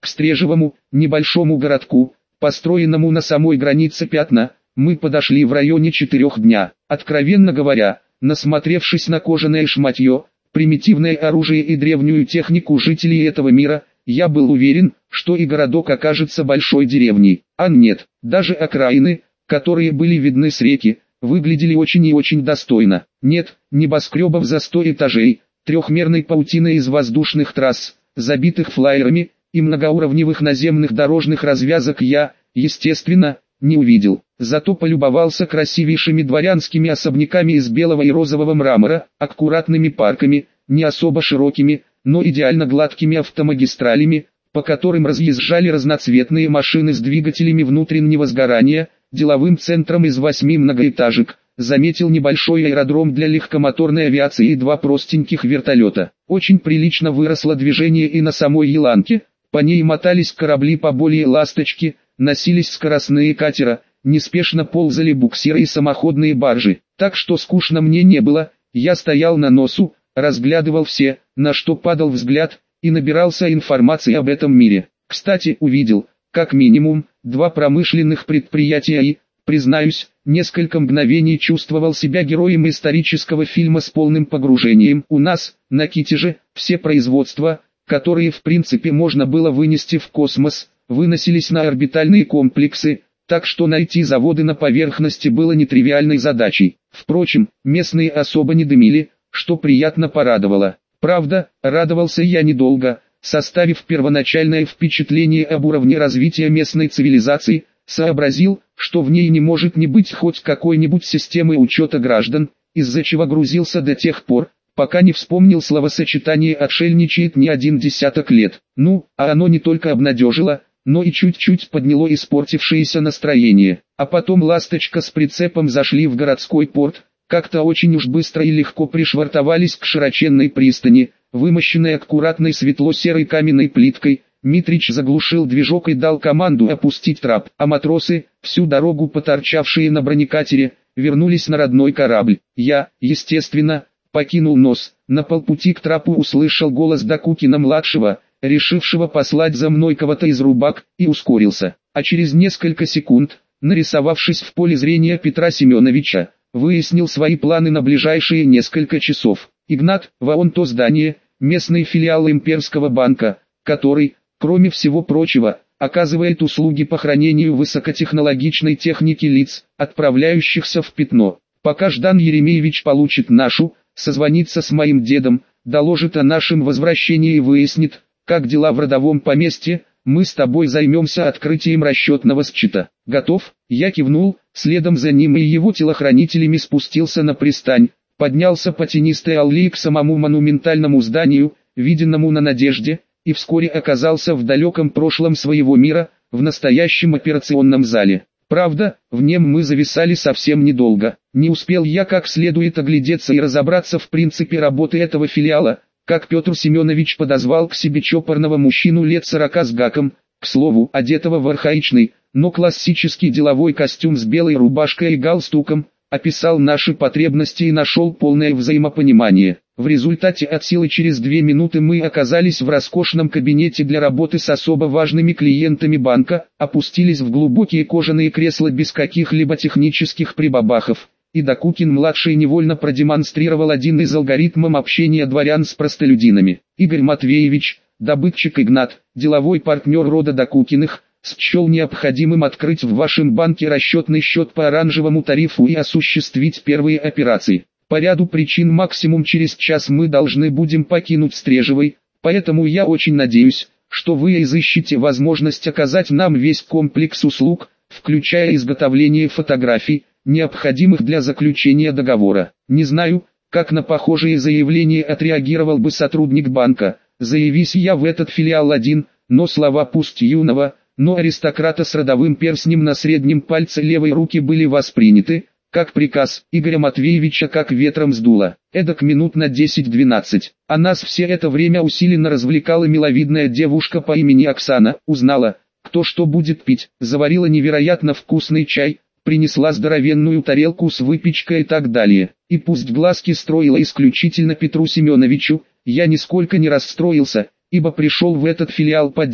к Стрежевому, небольшому городку, построенному на самой границе Пятна, мы подошли в районе 4 дня. Откровенно говоря, насмотревшись на кожаное шматье, примитивное оружие и древнюю технику жителей этого мира, я был уверен, что и городок окажется большой деревней. А нет, даже окраины, которые были видны с реки, выглядели очень и очень достойно. Нет, небоскребов за 100 этажей, трехмерной паутины из воздушных трасс, забитых флайерами, и многоуровневых наземных дорожных развязок я, естественно, не увидел. Зато полюбовался красивейшими дворянскими особняками из белого и розового мрамора, аккуратными парками, не особо широкими, но идеально гладкими автомагистралями, по которым разъезжали разноцветные машины с двигателями внутреннего сгорания, деловым центром из 8 многоэтажек. Заметил небольшой аэродром для легкомоторной авиации и 2 простеньких вертолета. Очень прилично выросло движение и на самой Еланке, по ней мотались корабли поболее «Ласточки», носились скоростные катера, неспешно ползали буксиры и самоходные баржи. Так что скучно мне не было, я стоял на носу, разглядывал все, на что падал взгляд, и набирался информации об этом мире. Кстати, увидел, как минимум, 2 промышленных предприятия и, признаюсь, несколько мгновений чувствовал себя героем исторического фильма с полным погружением. У нас, на Китеже, все производства, которые в принципе можно было вынести в космос, выносились на орбитальные комплексы, так что найти заводы на поверхности было нетривиальной задачей. Впрочем, местные особо не дымили, что приятно порадовало. Правда, радовался я недолго, составив первоначальное впечатление об уровне развития местной цивилизации, сообразил, что в ней не может не быть хоть какой-нибудь системы учета граждан, из-за чего грузился до тех пор, пока не вспомнил словосочетание «отшельничает не 1 десяток лет». Ну, а оно не только обнадежило, но и чуть-чуть подняло испортившееся настроение. А потом «Ласточка» с прицепом зашли в городской порт, как-то очень уж быстро и легко пришвартовались к широченной пристани, вымощенной аккуратной светло-серой каменной плиткой. Митрич заглушил движок и дал команду опустить трап, а матросы, всю дорогу поторчавшие на бронекатере, вернулись на родной корабль. Я, естественно, покинул нос. На полпути к трапу услышал голос Докукина-младшего, решившего послать за мной кого-то из рубак, и ускорился. А через несколько секунд, нарисовавшись в поле зрения Петра Семеновича, выяснил свои планы на ближайшие несколько часов. Игнат, вон то здание, местный филиал Имперского банка, который, кроме всего прочего, оказывает услуги по хранению высокотехнологичной техники лиц, отправляющихся в Пятно. Пока Ждан Еремеевич получит нашу, созвонится с моим дедом, доложит о нашем возвращении и выяснит, как дела в родовом поместье, мы с тобой займемся открытием расчетного счета. Готов? Я кивнул, следом за ним и его телохранителями спустился на пристань, поднялся по тенистой аллее к самому монументальному зданию, виденному на Надежде, и вскоре оказался в далеком прошлом своего мира, в настоящем операционном зале. Правда, в нем мы зависали совсем недолго. Не успел я как следует оглядеться и разобраться в принципе работы этого филиала, как Петр Семенович подозвал к себе чопорного мужчину лет 40 с гаком, к слову, одетого в архаичный, но классический деловой костюм с белой рубашкой и галстуком, описал наши потребности и нашел полное взаимопонимание. В результате от силы через 2 минуты мы оказались в роскошном кабинете для работы с особо важными клиентами банка, опустились в глубокие кожаные кресла без каких-либо технических прибабахов, и Докукин-младший невольно продемонстрировал один из алгоритмов общения дворян с простолюдинами. Игорь Матвеевич, добытчик Игнат, деловой партнер рода Докукиных, счел необходимым открыть в вашем банке расчетный счет по оранжевому тарифу и осуществить первые операции. По ряду причин максимум через час мы должны будем покинуть Стрежевой, поэтому я очень надеюсь, что вы изыщете возможность оказать нам весь комплекс услуг, включая изготовление фотографий, необходимых для заключения договора. Не знаю, как на похожие заявления отреагировал бы сотрудник банка, заявись я в этот филиал один, но слова пусть юного, но аристократа с родовым перстнем на среднем пальце левой руки были восприняты, как приказ Игоря Матвеевича как ветром сдуло. Эдак минут на 10-12. А нас все это время усиленно развлекала миловидная девушка по имени Оксана, узнала, кто что будет пить, заварила невероятно вкусный чай, принесла здоровенную тарелку с выпечкой и так далее. И пусть глазки строила исключительно Петру Семеновичу, я нисколько не расстроился, ибо пришел в этот филиал по делу,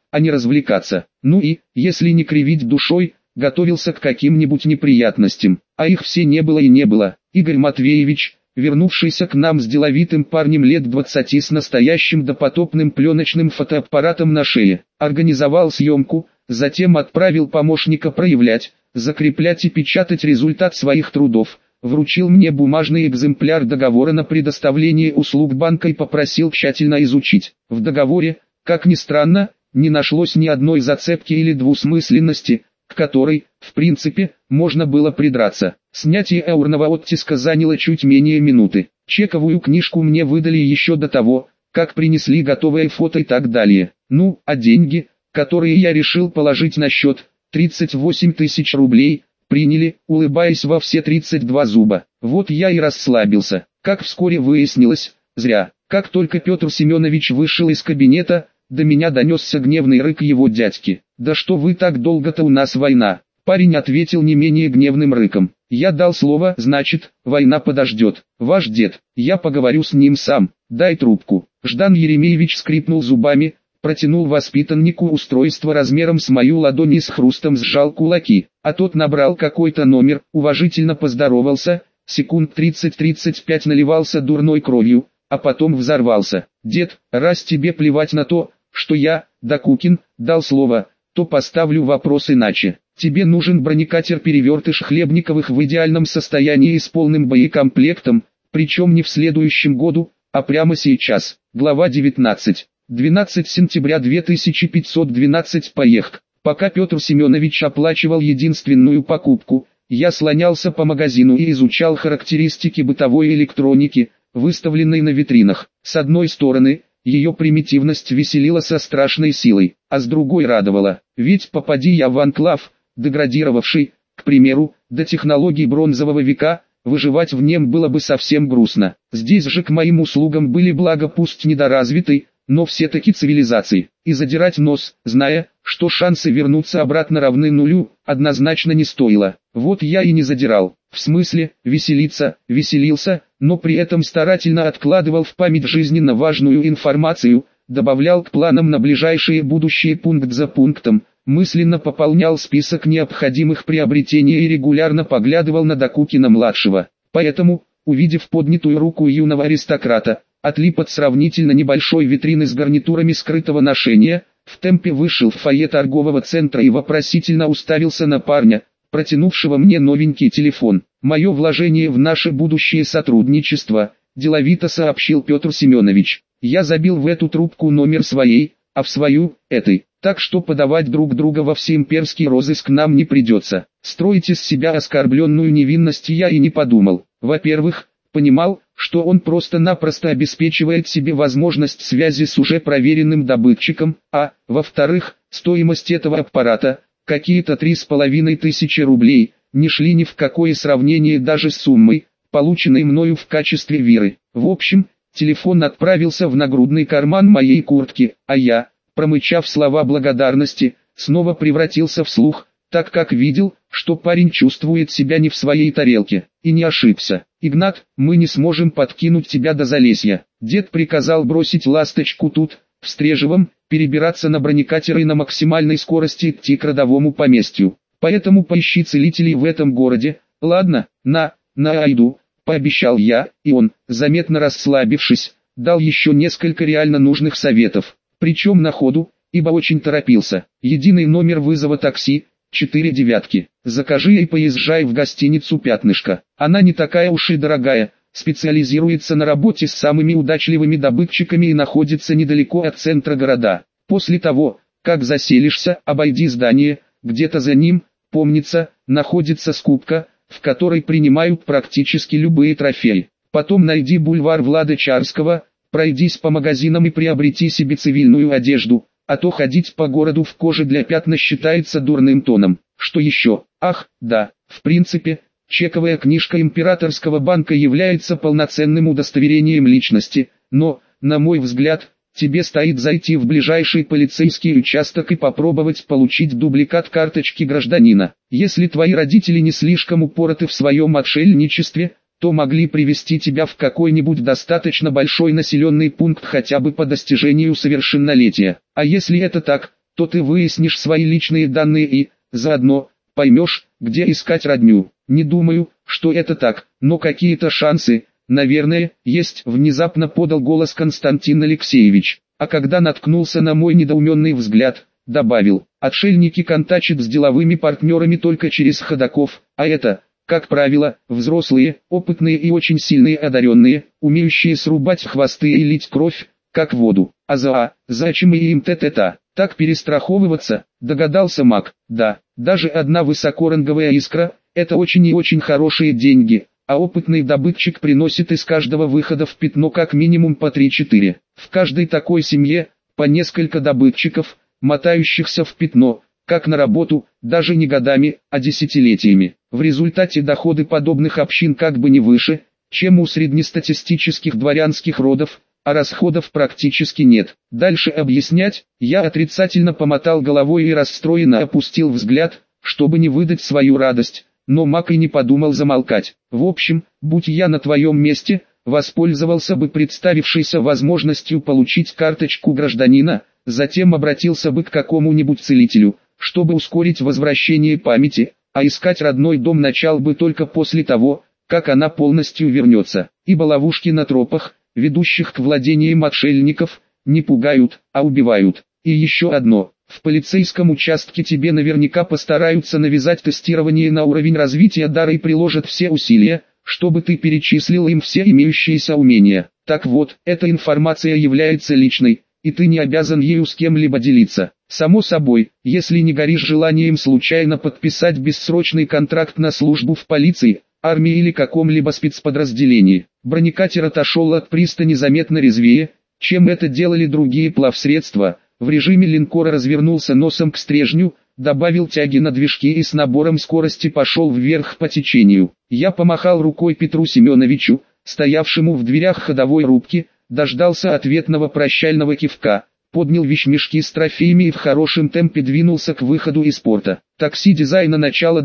а не развлекаться. Ну и, если не кривить душой, готовился к каким-нибудь неприятностям, а их все не было и не было. Игорь Матвеевич, вернувшийся к нам с деловитым парнем лет 20 с настоящим допотопным пленочным фотоаппаратом на шее, организовал съемку, затем отправил помощника проявлять, закреплять и печатать результат своих трудов, вручил мне бумажный экземпляр договора на предоставление услуг банка и попросил тщательно изучить. В договоре, как ни странно, не нашлось ни одной зацепки или двусмысленности, к которой, в принципе, можно было придраться. Снятие аурного оттиска заняло чуть менее минуты. Чековую книжку мне выдали еще до того, как принесли готовое фото и так далее. Ну, а деньги, которые я решил положить на счет, 38 тысяч рублей, приняли, улыбаясь во все 32 зуба. Вот я и расслабился. Как вскоре выяснилось, зря. Как только Петр Семенович вышел из кабинета, до меня донесся гневный рык его дядьки. «Да что вы так долго-то, у нас война!» Парень ответил не менее гневным рыком. «Я дал слово, значит, война подождет. Ваш дед, я поговорю с ним сам, дай трубку». Ждан Еремеевич скрипнул зубами, протянул воспитаннику устройство размером с мою ладонь и с хрустом сжал кулаки, а тот набрал какой-то номер, уважительно поздоровался, секунд 30-35 наливался дурной кровью, а потом взорвался. «Дед, раз тебе плевать на то, что я, Докукин, дал слово, то поставлю вопрос иначе. Тебе нужен бронекатер-перевертыш Хлебниковых в идеальном состоянии и с полным боекомплектом, причем не в следующем году, а прямо сейчас». Глава 19. 12 сентября 2512. Поехк. Пока Петр Семенович оплачивал единственную покупку, я слонялся по магазину и изучал характеристики бытовой электроники, выставленной на витринах. С одной стороны, ее примитивность веселила со страшной силой, а с другой радовала. Ведь попади я в анклав, деградировавший, к примеру, до технологий бронзового века, выживать в нем было бы совсем грустно. Здесь же к моим услугам были блага пусть недоразвитой, но все-таки цивилизации. И задирать нос, зная, что шансы вернуться обратно равны нулю, однозначно не стоило. Вот я и не задирал. В смысле, веселился, но при этом старательно откладывал в память жизненно важную информацию, добавлял к планам на ближайшее будущее пункт за пунктом, мысленно пополнял список необходимых приобретений и регулярно поглядывал на Докукина-младшего. Поэтому, увидев поднятую руку юного аристократа, отлип от сравнительно небольшой витрины с гарнитурами скрытого ношения, в темпе вышел в фойе торгового центра и вопросительно уставился на парня, протянувшего мне новенький телефон. «Мое вложение в наше будущее сотрудничество», – деловито сообщил Петр Семенович. «Я забил в эту трубку номер своей, а в свою – этой. Так что подавать друг друга во всеимперский розыск нам не придется. Строить из себя оскорбленную невинность я и не подумал. Во-первых, понимал, что он просто-напросто обеспечивает себе возможность связи с уже проверенным добытчиком, а, во-вторых, стоимость этого аппарата, какие-то 3500 рублей, не шли ни в какое сравнение даже с суммой, полученной мною в качестве виры. В общем, телефон отправился в нагрудный карман моей куртки, а я, промычав слова благодарности, снова превратился в слух, так как видел, что парень чувствует себя не в своей тарелке, и не ошибся. «Игнат, мы не сможем подкинуть тебя до Залесья». Дед приказал бросить ласточку тут, в Стрежевом, перебираться на бронекатер и на максимальной скорости идти к родовому поместью. Поэтому поищи целителей в этом городе. Ладно, на айду, пообещал я, и он, заметно расслабившись, дал еще несколько реально нужных советов. Причем на ходу, ибо очень торопился. Единый номер вызова такси, 4 девятки. Закажи и поезжай в гостиницу «Пятнышко». Она не такая уж и дорогая, специализируется на работе с самыми удачливыми добытчиками и находится недалеко от центра города. После того, как заселишься, обойди здание, где-то за ним, помнится, находится скупка, в которой принимают практически любые трофеи. Потом найди бульвар Влада Чарского, пройдись по магазинам и приобрети себе цивильную одежду, а то ходить по городу в коже для пятна считается дурным тоном. Что еще? Ах, да, в принципе, чековая книжка Императорского банка является полноценным удостоверением личности, но, на мой взгляд, тебе стоит зайти в ближайший полицейский участок и попробовать получить дубликат карточки гражданина. Если твои родители не слишком упороты в своем отшельничестве, то могли привести тебя в какой-нибудь достаточно большой населенный пункт хотя бы по достижению совершеннолетия. А если это так, то ты выяснишь свои личные данные и, заодно, поймешь, где искать родню. Не думаю, что это так, но какие-то шансы, наверное, есть, внезапно подал голос Константин Алексеевич, а когда наткнулся на мой недоуменный взгляд, добавил: отшельники контачат с деловыми партнерами только через ходоков, а это, как правило, взрослые, опытные и очень сильные одаренные, умеющие срубать хвосты и лить кровь, как воду. Зачем и им т-т-та? Так перестраховываться, догадался маг. Да, даже одна высокоранговая искра – это очень и очень хорошие деньги, а опытный добытчик приносит из каждого выхода в пятно как минимум по 3-4. В каждой такой семье по несколько добытчиков, мотающихся в пятно, как на работу, даже не годами, а десятилетиями. В результате доходы подобных общин как бы не выше, чем у среднестатистических дворянских родов, а расходов практически нет. Дальше объяснять, я отрицательно помотал головой и расстроенно опустил взгляд, чтобы не выдать свою радость, но маг и не подумал замолкать. В общем, будь я на твоем месте, воспользовался бы представившейся возможностью получить карточку гражданина, затем обратился бы к какому-нибудь целителю, чтобы ускорить возвращение памяти, а искать родной дом начал бы только после того, как она полностью вернется, ибо ловушки на тропах, ведущих к владениям отшельников, не пугают, а убивают. И еще одно, в полицейском участке тебе наверняка постараются навязать тестирование на уровень развития дара и приложат все усилия, чтобы ты перечислил им все имеющиеся умения. Так вот, эта информация является личной, и ты не обязан ею с кем-либо делиться. Само собой, если не горишь желанием случайно подписать бессрочный контракт на службу в полиции, армии или каком-либо спецподразделении. Бронекатер отошел от пристани заметно резвее, чем это делали другие плавсредства. В режиме линкора развернулся носом к стрежню, добавил тяги на движке и с набором скорости пошел вверх по течению. Я помахал рукой Петру Семеновичу, стоявшему в дверях ходовой рубки, дождался ответного прощального кивка, поднял вещмешки с трофеями и в хорошем темпе двинулся к выходу из порта. Такси дизайна начала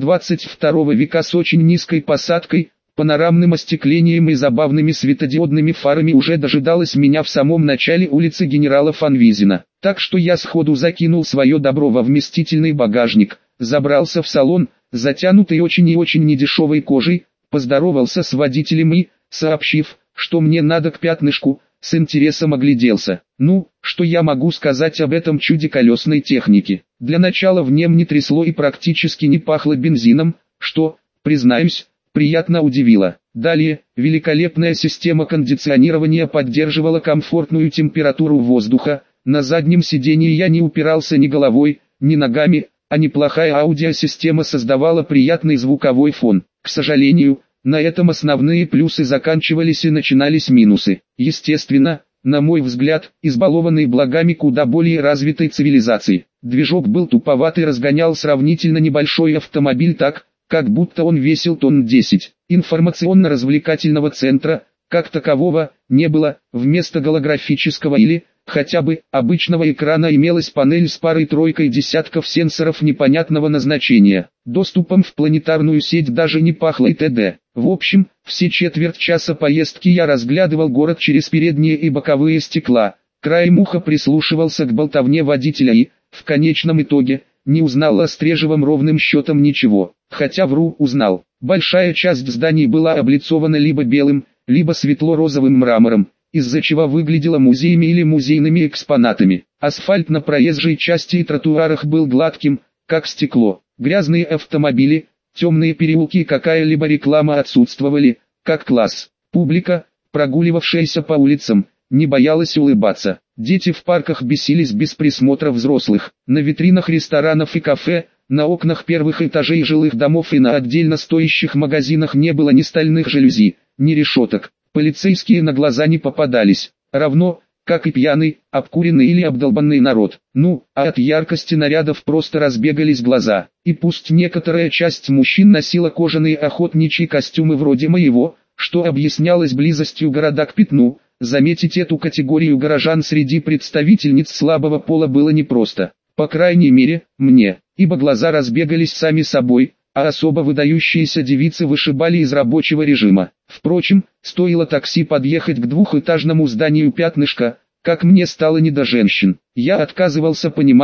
22 века с очень низкой посадкой, панорамным остеклением и забавными светодиодными фарами уже дожидалось меня в самом начале улицы генерала Фанвизина. Так что я сходу закинул свое добро во вместительный багажник, забрался в салон, затянутый очень и очень недешевой кожей, поздоровался с водителем и, сообщив, что мне надо к Пятнышку, с интересом огляделся. Ну, что я могу сказать об этом чуде колесной техники? Для начала в нем не трясло и практически не пахло бензином, что, признаюсь, приятно удивило. Далее, великолепная система кондиционирования поддерживала комфортную температуру воздуха. На заднем сиденье я не упирался ни головой, ни ногами, а неплохая аудиосистема создавала приятный звуковой фон. К сожалению, на этом основные плюсы заканчивались и начинались минусы. Естественно, на мой взгляд, избалованный благами куда более развитой цивилизации. Движок был туповат и разгонял сравнительно небольшой автомобиль так, как будто он весил тонн 10. Информационно-развлекательного центра, как такового, не было. Вместо голографического или, хотя бы, обычного экрана имелась панель с парой-тройкой десятков сенсоров непонятного назначения. Доступом в планетарную сеть даже не пахло и т.д. В общем, все четверть часа поездки я разглядывал город через передние и боковые стекла, краем уха прислушивался к болтовне водителя и, в конечном итоге, не узнал о Стрежевом ровным счетом ничего. Хотя вру, узнал. Большая часть зданий была облицована либо белым, либо светло-розовым мрамором, из-за чего выглядела музеями или музейными экспонатами. Асфальт на проезжей части и тротуарах был гладким, как стекло. Грязные автомобили, темные переулки и какая-либо реклама отсутствовали, как класс. Публика, прогуливавшаяся по улицам, не боялась улыбаться. Дети в парках бесились без присмотра взрослых. На витринах ресторанов и кафе, на окнах первых этажей жилых домов и на отдельно стоящих магазинах не было ни стальных жалюзи, ни решеток. Полицейские на глаза не попадались, равно, как и пьяный, обкуренный или обдолбанный народ. Ну, а от яркости нарядов просто разбегались глаза. И пусть некоторая часть мужчин носила кожаные охотничьи костюмы вроде моего, что объяснялось близостью города к пятну, заметить эту категорию горожан среди представительниц слабого пола было непросто. По крайней мере, мне, ибо глаза разбегались сами собой, а особо выдающиеся девицы вышибали из рабочего режима. Впрочем, стоило такси подъехать к двухэтажному зданию Пятнышка, как мне стало не до женщин. Я отказывался понимать,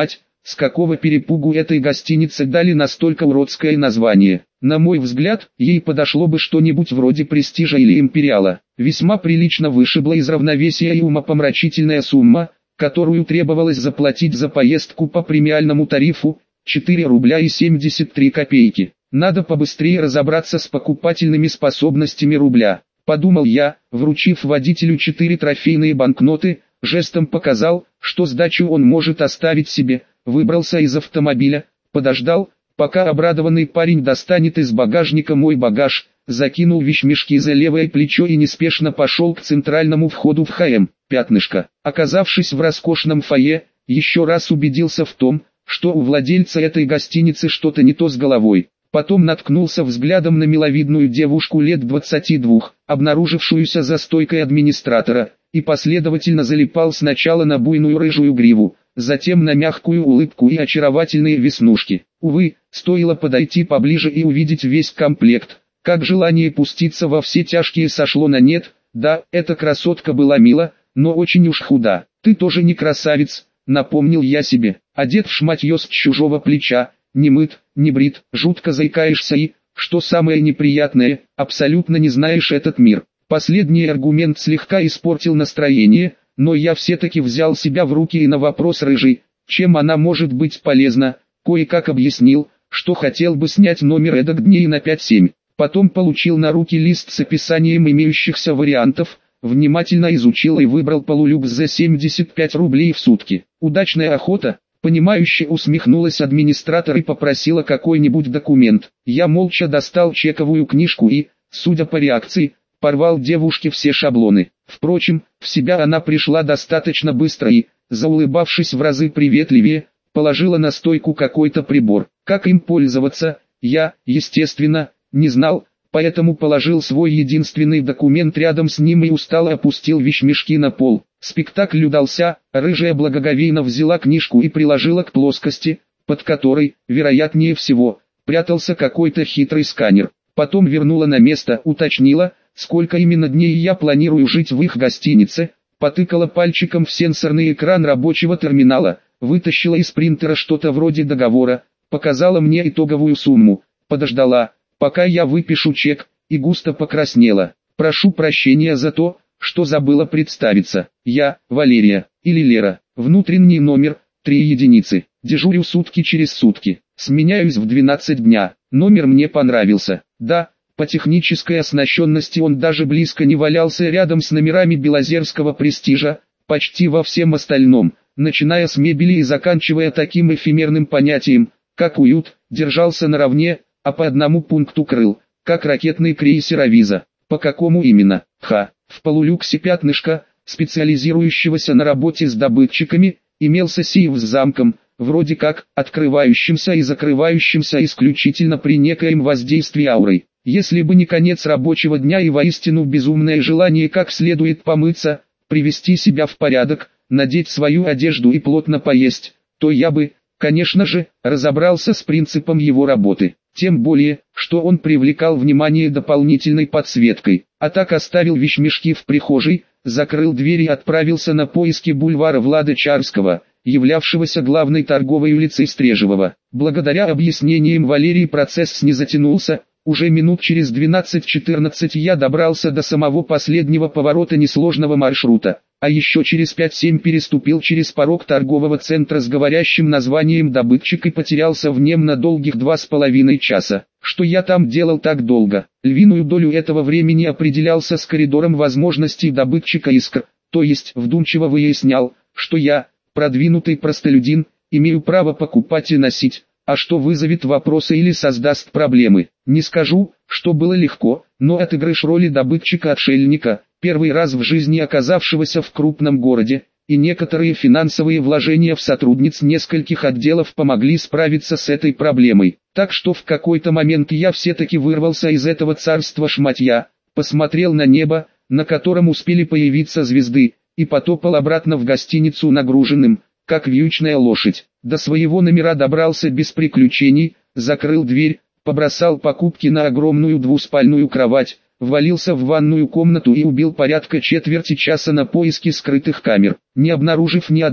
с какого перепугу этой гостинице дали настолько уродское название. На мой взгляд, ей подошло бы что-нибудь вроде Престижа или Империала. Весьма прилично вышибла из равновесия и умопомрачительная сумма, которую требовалось заплатить за поездку по премиальному тарифу, 4 рубля и 73 копейки. Надо побыстрее разобраться с покупательными способностями рубля, подумал я, вручив водителю 4 трофейные банкноты, жестом показал, что сдачу он может оставить себе, выбрался из автомобиля, подождал, пока обрадованный парень достанет из багажника мой багаж, закинул вещмешки за левое плечо и неспешно пошел к центральному входу в ХМ. Пятнышко. Оказавшись в роскошном фойе, еще раз убедился в том, что у владельца этой гостиницы что-то не то с головой. Потом наткнулся взглядом на миловидную девушку лет 22, обнаружившуюся за стойкой администратора, и последовательно залипал сначала на буйную рыжую гриву, затем на мягкую улыбку и очаровательные веснушки. Увы, стоило подойти поближе и увидеть весь комплект, как желание пуститься во все тяжкие сошло на нет. Да, эта красотка была мила, но очень уж худа. Ты тоже не красавец, напомнил я себе, одет в шматье с чужого плеча, не мыт, не брит, жутко заикаешься и, что самое неприятное, абсолютно не знаешь этот мир. Последний аргумент слегка испортил настроение, но я все-таки взял себя в руки и на вопрос рыжей, чем она может быть полезна, кое-как объяснил, что хотел бы снять номер эдак дней на 5-7. Потом получил на руки лист с описанием имеющихся вариантов, внимательно изучил и выбрал полулюкс за 75 рублей в сутки. Удачная охота, понимающе усмехнулась администратор и попросила какой-нибудь документ. Я молча достал чековую книжку и, судя по реакции, порвал девушке все шаблоны. Впрочем, в себя она пришла достаточно быстро и, заулыбавшись в разы приветливее, положила на стойку какой-то прибор. Как им пользоваться, я, естественно, не знал, поэтому положил свой единственный документ рядом с ним и устало опустил вещмешки на пол. Спектакль удался, рыжая благоговейно взяла книжку и приложила к плоскости, под которой, вероятнее всего, прятался какой-то хитрый сканер. Потом вернула на место, уточнила, сколько именно дней я планирую жить в их гостинице, потыкала пальчиком в сенсорный экран рабочего терминала, вытащила из принтера что-то вроде договора, показала мне итоговую сумму, подождала, пока я выпишу чек, и густо покраснела. Прошу прощения за то, что забыла представиться. Я, Валерия, или Лера, внутренний номер, 3 единицы, дежурю сутки через сутки, сменяюсь в 12 дня. Номер мне понравился. Да, по технической оснащенности он даже близко не валялся рядом с номерами Белозерского Престижа, почти во всем остальном, начиная с мебели и заканчивая таким эфемерным понятием, как уют, держался наравне, а по одному пункту крыл, как ракетный крейсер «Авиза». По какому именно? В полулюксе пятнышка, специализирующегося на работе с добытчиками, имелся сейф с замком, вроде как, открывающимся и закрывающимся исключительно при некоем воздействии аурой. Если бы не конец рабочего дня и воистину безумное желание как следует помыться, привести себя в порядок, надеть свою одежду и плотно поесть, то я бы, конечно же, разобрался с принципом его работы. Тем более, что он привлекал внимание дополнительной подсветкой. А так оставил вещмешки в прихожей, закрыл дверь и отправился на поиски бульвара Влада Чарского, являвшегося главной торговой улицей Стрежевого. Благодаря объяснениям Валерии процесс не затянулся, уже минут через 12-14 я добрался до самого последнего поворота несложного маршрута, а еще через 5-7 переступил через порог торгового центра с говорящим названием «Добытчик» и потерялся в нем на долгих 2,5 часа. Что я там делал так долго? Львиную долю этого времени определялся с коридором возможностей добытчика искр, то есть вдумчиво выяснял, что я, продвинутый простолюдин, имею право покупать и носить, а что вызовет вопросы или создаст проблемы. Не скажу, что было легко, но отыгрыш роли добытчика-отшельника, первый раз в жизни оказавшегося в крупном городе, и некоторые финансовые вложения в сотрудниц нескольких отделов помогли справиться с этой проблемой. Так что в какой-то момент я все-таки вырвался из этого царства шматья, посмотрел на небо, на котором успели появиться звезды, и потопал обратно в гостиницу нагруженным, как вьючная лошадь. До своего номера добрался без приключений, закрыл дверь, побросал покупки на огромную двуспальную кровать, ввалился в ванную комнату и убил порядка четверти часа на поиски скрытых камер. Не обнаружив ни одной,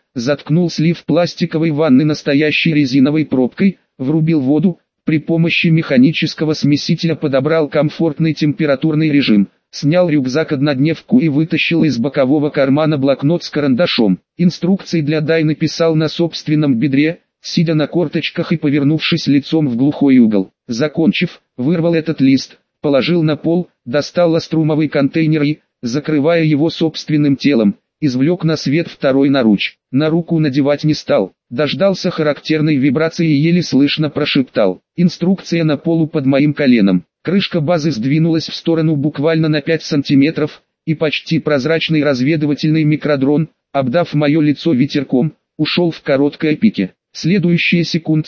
заткнул слив пластиковой ванны настоящей резиновой пробкой, врубил воду, при помощи механического смесителя подобрал комфортный температурный режим, снял рюкзак-однодневку и вытащил из бокового кармана блокнот с карандашом. Инструкции для Дайны писал на собственном бедре, сидя на корточках и повернувшись лицом в глухой угол. Закончив, вырвал этот лист, положил на пол, достал ластрумовый контейнер и, закрывая его собственным телом, извлек на свет второй наруч. На руку надевать не стал, дождался характерной вибрации и еле слышно прошептал: «Инструкция на полу под моим коленом». Крышка базы сдвинулась в сторону буквально на 5 сантиметров, и почти прозрачный разведывательный микродрон, обдав мое лицо ветерком, ушел в короткое пике. Следующие секунд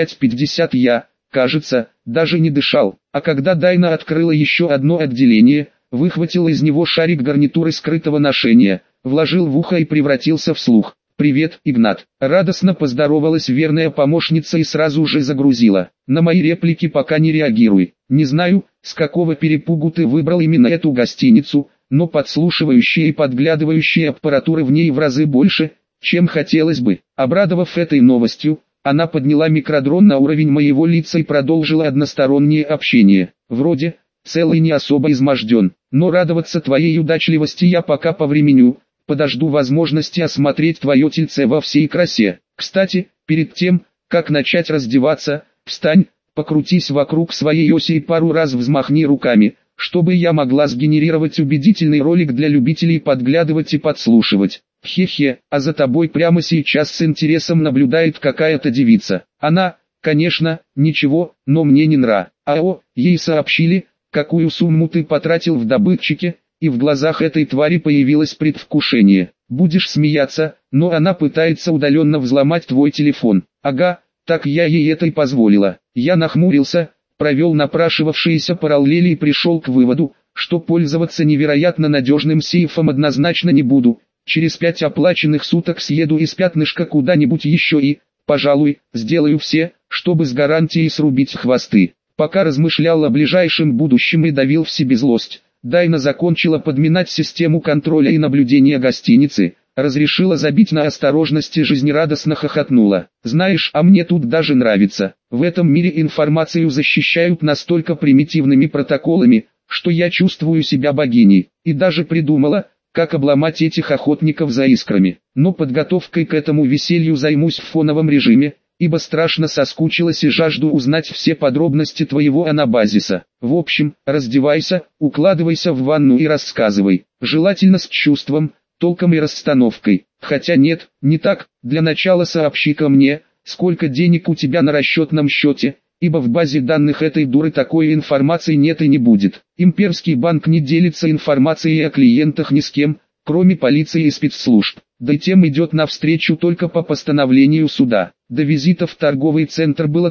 45-50 я, кажется, даже не дышал, а когда Дайна открыла еще одно отделение, выхватил из него шарик гарнитуры скрытого ношения, вложил в ухо и превратился в слух. «Привет, Игнат!» Радостно поздоровалась верная помощница и сразу же загрузила. «На мои реплики пока не реагируй. Не знаю, с какого перепугу ты выбрал именно эту гостиницу, но подслушивающая и подглядывающая аппаратуры в ней в разы больше, чем хотелось бы». Обрадовав этой новостью, она подняла микродрон на уровень моего лица и продолжила одностороннее общение. «Вроде, целый не особо изможден, но радоваться твоей удачливости я пока повременю. Подожду возможности осмотреть твое тельце во всей красе. Кстати, перед тем, как начать раздеваться, встань, покрутись вокруг своей оси и пару раз взмахни руками, чтобы я могла сгенерировать убедительный ролик для любителей подглядывать и подслушивать. Хе-хе, а за тобой прямо сейчас с интересом наблюдает какая-то девица. Она, конечно, ничего, но мне не нрав. Ей сообщили, какую сумму ты потратил в добытчике, и в глазах этой твари появилось предвкушение. Будешь смеяться, но она пытается удаленно взломать твой телефон. Ага, так я ей это и позволила. Я нахмурился, провел напрашивавшиеся параллели и пришел к выводу, что пользоваться невероятно надежным сейфом однозначно не буду. Через 5 оплаченных суток съеду из пятнышка куда-нибудь еще и, пожалуй, сделаю все, чтобы с гарантией срубить хвосты. Пока размышлял о ближайшем будущем и давил в себе злость, Дайна закончила подминать систему контроля и наблюдения гостиницы, разрешила забить на осторожность и жизнерадостно хохотнула. «Знаешь, а мне тут даже нравится. В этом мире информацию защищают настолько примитивными протоколами, что я чувствую себя богиней, и даже придумала, как обломать этих охотников за искрами. Но подготовкой к этому веселью займусь в фоновом режиме, ибо страшно соскучилась и жажду узнать все подробности твоего анабазиса. В общем, раздевайся, укладывайся в ванну и рассказывай, желательно с чувством, толком и расстановкой. Хотя нет, не так, для начала сообщи-ка мне, сколько денег у тебя на расчетном счете, ибо в базе данных этой дуры такой информации нет и не будет. Имперский банк не делится информацией о клиентах ни с кем, кроме полиции и спецслужб. Да и тем идет навстречу только по постановлению суда. До визита в торговый центр было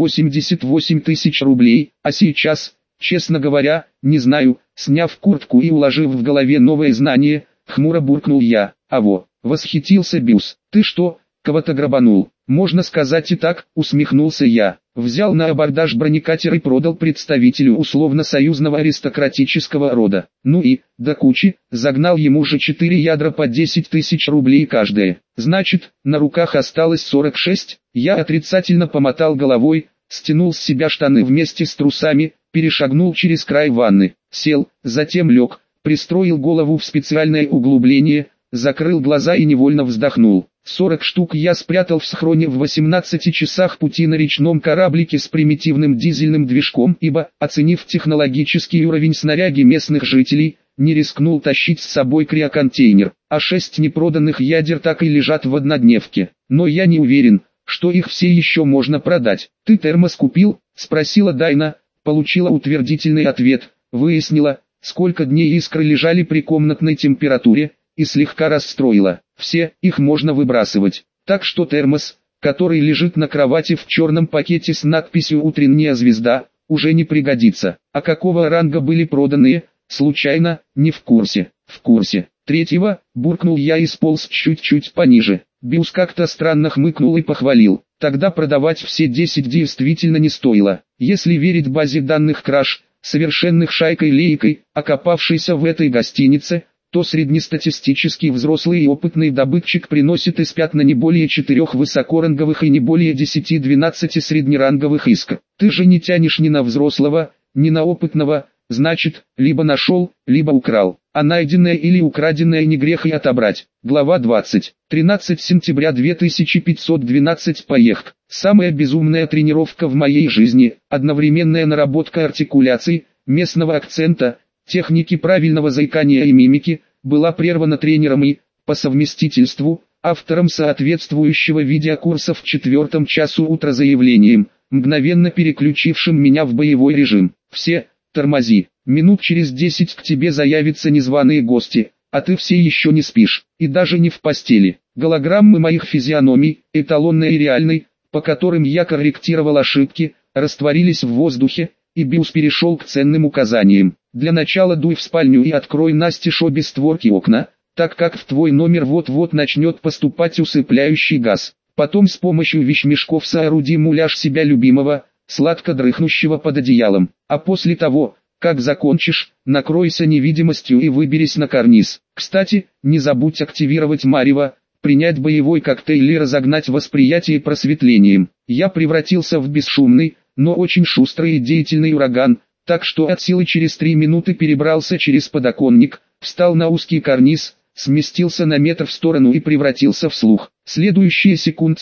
388 тысяч рублей, а сейчас, честно говоря, не знаю. Сняв куртку и уложив в голове новое знание, хмуро буркнул я. Восхитился Бюс. Ты что, кого-то грабанул? Можно сказать и так, усмехнулся я. Взял на абордаж бронекатер и продал представителю условно-союзного аристократического рода. Ну и, до кучи, загнал ему же 4 ядра по 10 тысяч рублей каждое. Значит, на руках осталось 46. Я отрицательно помотал головой, стянул с себя штаны вместе с трусами, перешагнул через край ванны, сел, затем лег, пристроил голову в специальное углубление, закрыл глаза и невольно вздохнул. 40 штук я спрятал в схроне в 18 часах пути на речном кораблике с примитивным дизельным движком, ибо, оценив технологический уровень снаряги местных жителей, не рискнул тащить с собой криоконтейнер, а 6 непроданных ядер так и лежат в однодневке. Но я не уверен, что их все еще можно продать. «Ты термос купил?» – спросила Дайна, получила утвердительный ответ, выяснила, сколько дней искры лежали при комнатной температуре, и слегка расстроила. Все, их можно выбрасывать. Так что термос, который лежит на кровати в черном пакете с надписью «Утренняя звезда», уже не пригодится. А какого ранга были проданные? Случайно, не в курсе. В курсе. Третьего, буркнул я и сполз чуть-чуть пониже. Бюс как-то странно хмыкнул и похвалил. Тогда продавать все 10 действительно не стоило. Если верить базе данных краж, совершенных шайкой-лейкой, окопавшейся в этой гостинице, то среднестатистический взрослый и опытный добытчик приносит из пятна не более 4 высокоранговых и не более 10-12 среднеранговых иск. Ты же не тянешь ни на взрослого, ни на опытного, значит, либо нашел, либо украл, а найденное или украденное не грех и отобрать. Глава 20. 13 сентября 2512. Поехк. Самая безумная тренировка в моей жизни, одновременная наработка артикуляций, местного акцента, техники правильного заикания и мимики, была прервана тренером и, по совместительству, автором соответствующего видеокурса в 4 часу утра заявлением, мгновенно переключившим меня в боевой режим. Все, тормози, минут через 10 к тебе заявятся незваные гости, а ты все еще не спишь, и даже не в постели. Голограммы моих физиономий, эталонной и реальной, по которым я корректировал ошибки, растворились в воздухе, и Биус перешел к ценным указаниям. Для начала дуй в спальню и открой настежь обе створки окна, так как в твой номер вот-вот начнет поступать усыпляющий газ. Потом с помощью вещмешков сооруди муляж себя любимого, сладко дрыхнущего под одеялом. А после того, как закончишь, накройся невидимостью и выберись на карниз. Кстати, не забудь активировать марево, принять боевой коктейль и разогнать восприятие просветлением. Я превратился в бесшумный, но очень шустрый и деятельный ураган, так что от силы через 3 минуты перебрался через подоконник, встал на узкий карниз, сместился на метр в сторону и превратился в слух. Следующие секунд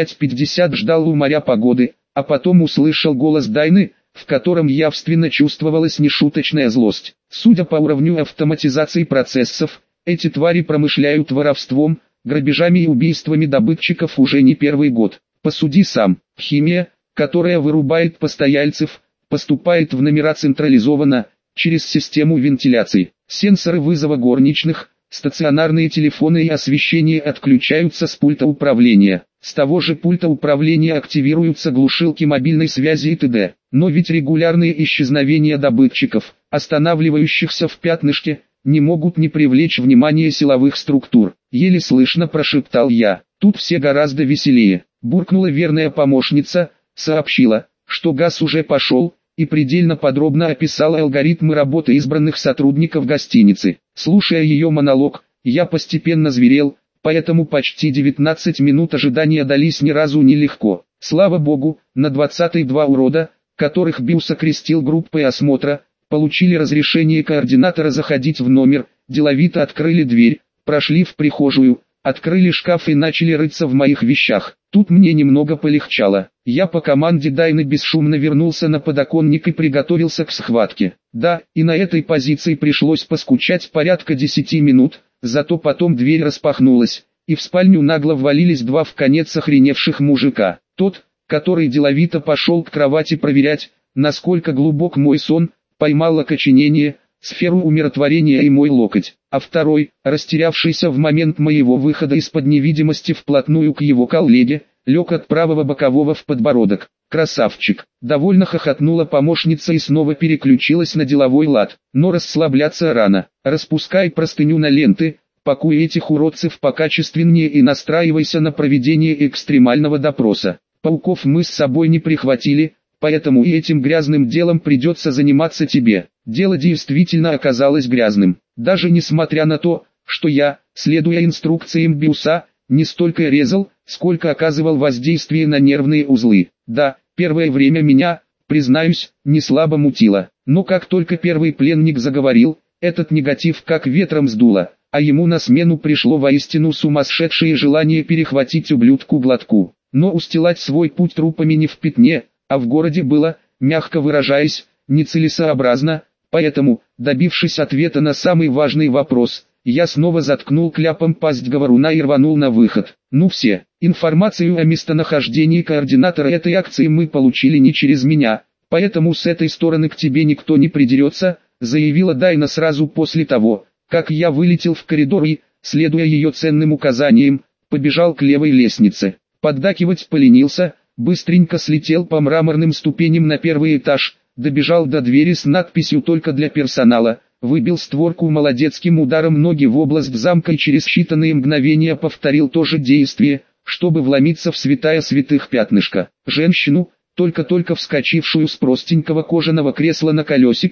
45-50 ждал у моря погоды, а потом услышал голос Дайны, в котором явственно чувствовалась нешуточная злость. Судя по уровню автоматизации процессов, эти твари промышляют воровством, грабежами и убийствами добытчиков уже не первый год. Посуди сам. Химия, которая вырубает постояльцев, поступает в номера централизованно, через систему вентиляции. Сенсоры вызова горничных, стационарные телефоны и освещение отключаются с пульта управления. С того же пульта управления активируются глушилки мобильной связи и т.д. Но ведь регулярные исчезновения добытчиков, останавливающихся в пятнышке, не могут не привлечь внимание силовых структур. Еле слышно прошептал я. Тут все гораздо веселее. Буркнула верная помощница, сообщила, что газ уже пошел, и предельно подробно описала алгоритмы работы избранных сотрудников гостиницы. Слушая ее монолог, я постепенно зверел, поэтому почти 19 минут ожидания дались ни разу не легко. Слава богу, на 22 урода, которых Биус окрестил группой осмотра, получили разрешение координатора заходить в номер, деловито открыли дверь, прошли в прихожую, открыли шкаф и начали рыться в моих вещах. Тут мне немного полегчало. Я по команде Дайны бесшумно вернулся на подоконник и приготовился к схватке. Да, и на этой позиции пришлось поскучать порядка 10 минут, зато потом дверь распахнулась, и в спальню нагло ввалились 2 вконец охреневших мужика. Тот, который деловито пошел к кровати проверять, насколько глубок мой сон, поймал окоченение, сферу умиротворения и мой локоть, а второй, растерявшийся в момент моего выхода из-под невидимости вплотную к его коллеге, лег от правого бокового в подбородок. Красавчик. Довольно хохотнула помощница и снова переключилась на деловой лад. Но расслабляться рано. Распускай простыню на ленты, пакуй этих уродцев покачественнее и настраивайся на проведение экстремального допроса. Пауков мы с собой не прихватили, поэтому и этим грязным делом придется заниматься тебе. Дело действительно оказалось грязным. Даже несмотря на то, что я, следуя инструкциям Биуса, не столько резал, сколько оказывал воздействие на нервные узлы. Да, первое время меня, признаюсь, не слабо мутило. Но как только первый пленник заговорил, этот негатив как ветром сдуло, а ему на смену пришло воистину сумасшедшее желание перехватить ублюдку глотку. Но устилать свой путь трупами не в пятне, а в городе было, мягко выражаясь, нецелесообразно, поэтому, добившись ответа на самый важный вопрос, я снова заткнул кляпом пасть говоруна и рванул на выход. Ну все, информацию о местонахождении координатора этой акции мы получили не через меня, поэтому с этой стороны к тебе никто не придерется, заявила Дайна сразу после того, как я вылетел в коридор и, следуя ее ценным указаниям, побежал к левой лестнице. Поддакивать поленился, быстренько слетел по мраморным ступеням на первый этаж, добежал до двери с надписью «Только для персонала», выбил створку молодецким ударом ноги в область замка и через считанные мгновения повторил то же действие, чтобы вломиться в святая святых пятнышко. Женщину, только-только вскочившую с простенького кожаного кресла на колесиках,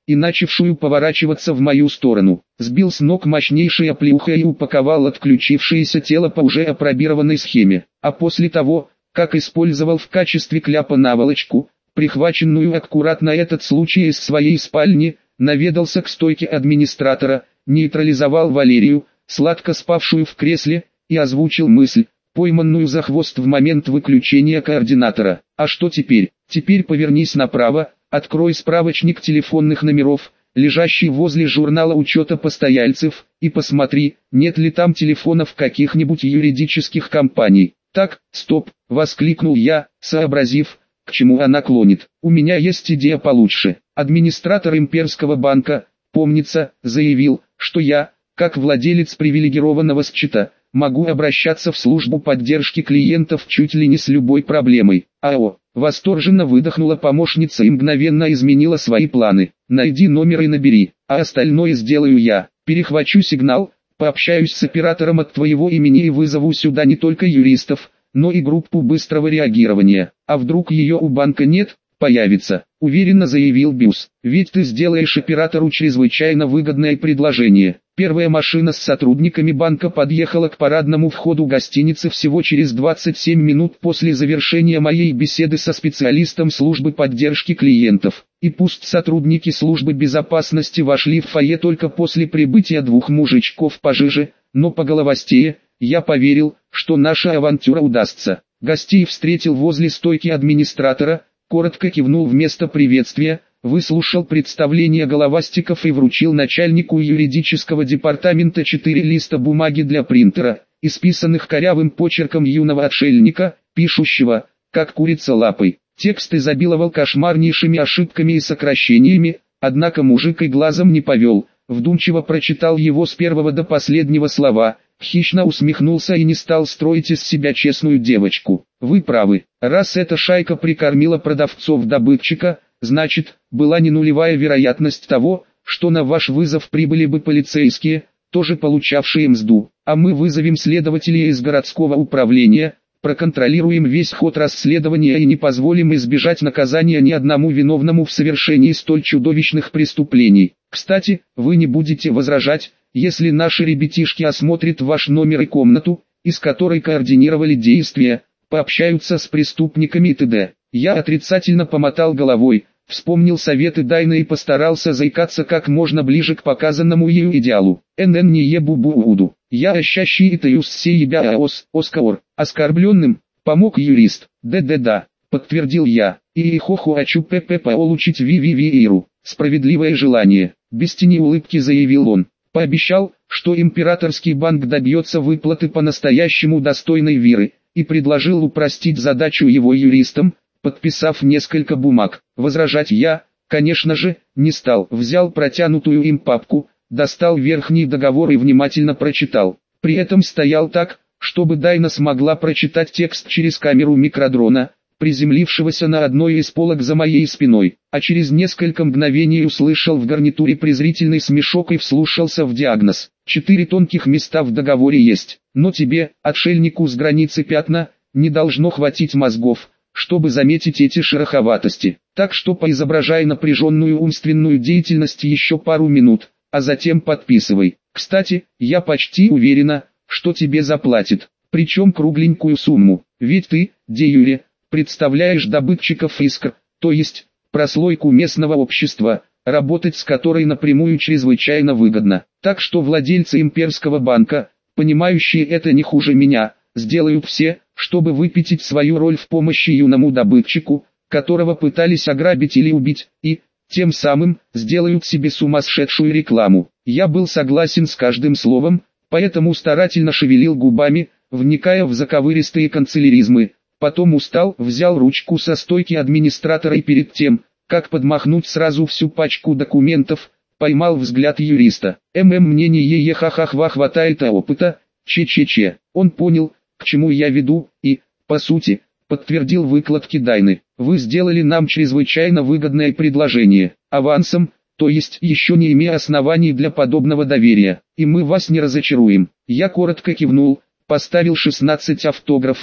и начавшую поворачиваться в мою сторону. Сбил с ног мощнейшей оплеухой и упаковал отключившееся тело по уже опробированной схеме. А после того, как использовал в качестве кляпа наволочку, прихваченную аккуратно этот случай из своей спальни, наведался к стойке администратора, нейтрализовал Валерию, сладко спавшую в кресле, и озвучил мысль, пойманную за хвост в момент выключения координатора. А что теперь? Теперь повернись направо, открой справочник телефонных номеров, лежащий возле журнала учета постояльцев, и посмотри, нет ли там телефонов каких-нибудь юридических компаний. Так, стоп, воскликнул я, сообразив, к чему она клонит. У меня есть идея получше. Администратор имперского банка, помнится, заявил, что я, как владелец привилегированного счета, могу обращаться в службу поддержки клиентов чуть ли не с любой проблемой. АО, восторженно выдохнула помощница и мгновенно изменила свои планы. Найди номер и набери, а остальное сделаю я. Перехвачу сигнал, пообщаюсь с оператором от твоего имени и вызову сюда не только юристов, но и группу быстрого реагирования. А вдруг ее у банка нет? Появится, уверенно заявил Бюс. Ведь ты сделаешь оператору чрезвычайно выгодное предложение. Первая машина с сотрудниками банка подъехала к парадному входу гостиницы всего через 27 минут после завершения моей беседы со специалистом службы поддержки клиентов. И пусть сотрудники службы безопасности вошли в фойе только после прибытия двух мужичков пожиже, но поголовостее, я поверил, что наша авантюра удастся. Гостей встретил возле стойки администратора, коротко кивнул вместо приветствия, выслушал представление головастиков и вручил начальнику юридического департамента 4 листа бумаги для принтера, исписанных корявым почерком юного отшельника, пишущего, как курица лапой. Текст изобиловал кошмарнейшими ошибками и сокращениями, однако мужик и глазом не повел, вдумчиво прочитал его с первого до последнего слова, хищно усмехнулся и не стал строить из себя честную девочку. Вы правы, раз эта шайка прикормила продавцов-добытчика, значит, была не нулевая вероятность того, что на ваш вызов прибыли бы полицейские, тоже получавшие мзду, а мы вызовем следователей из городского управления, проконтролируем весь ход расследования и не позволим избежать наказания ни одному виновному в совершении столь чудовищных преступлений. Кстати, вы не будете возражать, если наши ребятишки осмотрят ваш номер и комнату, из которой координировали действия, пообщаются с преступниками и т.д. Я отрицательно помотал головой, вспомнил советы Дайны и постарался заикаться как можно ближе к показанному ею идеалу. НН не ебу-бу-уду. Я ощущаю это юс себя аос, оскаор. Оскорбленным, помог юрист. Да-да-да, подтвердил я. И хоху хочу п получить ви-ви-ви-иру. Справедливое желание. Без тени улыбки заявил он. Пообещал, что императорский банк добьется выплаты по-настоящему достойной веры, и предложил упростить задачу его юристам, подписав несколько бумаг. Возражать я, конечно же, не стал. Взял протянутую им папку, достал верхний договор и внимательно прочитал. При этом стоял так, чтобы Дайна смогла прочитать текст через камеру микродрона, приземлившегося на одной из полок за моей спиной, а через несколько мгновений услышал в гарнитуре презрительный смешок и вслушался в диагноз. 4 тонких места в договоре есть, но тебе, отшельнику с границы пятна, не должно хватить мозгов, чтобы заметить эти шероховатости. Так что поизображай напряженную умственную деятельность еще пару минут, а затем подписывай. Кстати, я почти уверена, что тебе заплатят, причем кругленькую сумму, ведь ты, де юре, представляешь добытчиков искр, то есть, прослойку местного общества, работать с которой напрямую чрезвычайно выгодно. Так что владельцы имперского банка, понимающие это не хуже меня, сделают все, чтобы выпятить свою роль в помощи юному добытчику, которого пытались ограбить или убить, и, тем самым, сделают себе сумасшедшую рекламу. Я был согласен с каждым словом, поэтому старательно шевелил губами, вникая в заковыристые канцеляризмы. Потом устал, взял ручку со стойки администратора и перед тем, как подмахнуть сразу всю пачку документов, поймал взгляд юриста. Мне не ха-ха-хва хватает опыта, че-че-че. Он понял, к чему я веду, и, по сути, подтвердил выкладки Дайны. Вы сделали нам чрезвычайно выгодное предложение, авансом, то есть еще не имея оснований для подобного доверия, и мы вас не разочаруем. Я коротко кивнул, поставил 16 автографов,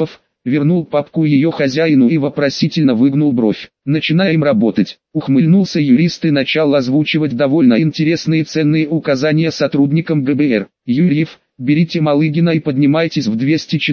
вернул папку ее хозяину и вопросительно выгнул бровь. «Начинаем работать», — ухмыльнулся юрист и начал озвучивать довольно интересные и ценные указания сотрудникам ГБР. «Юрьев, берите Малыгина и поднимайтесь в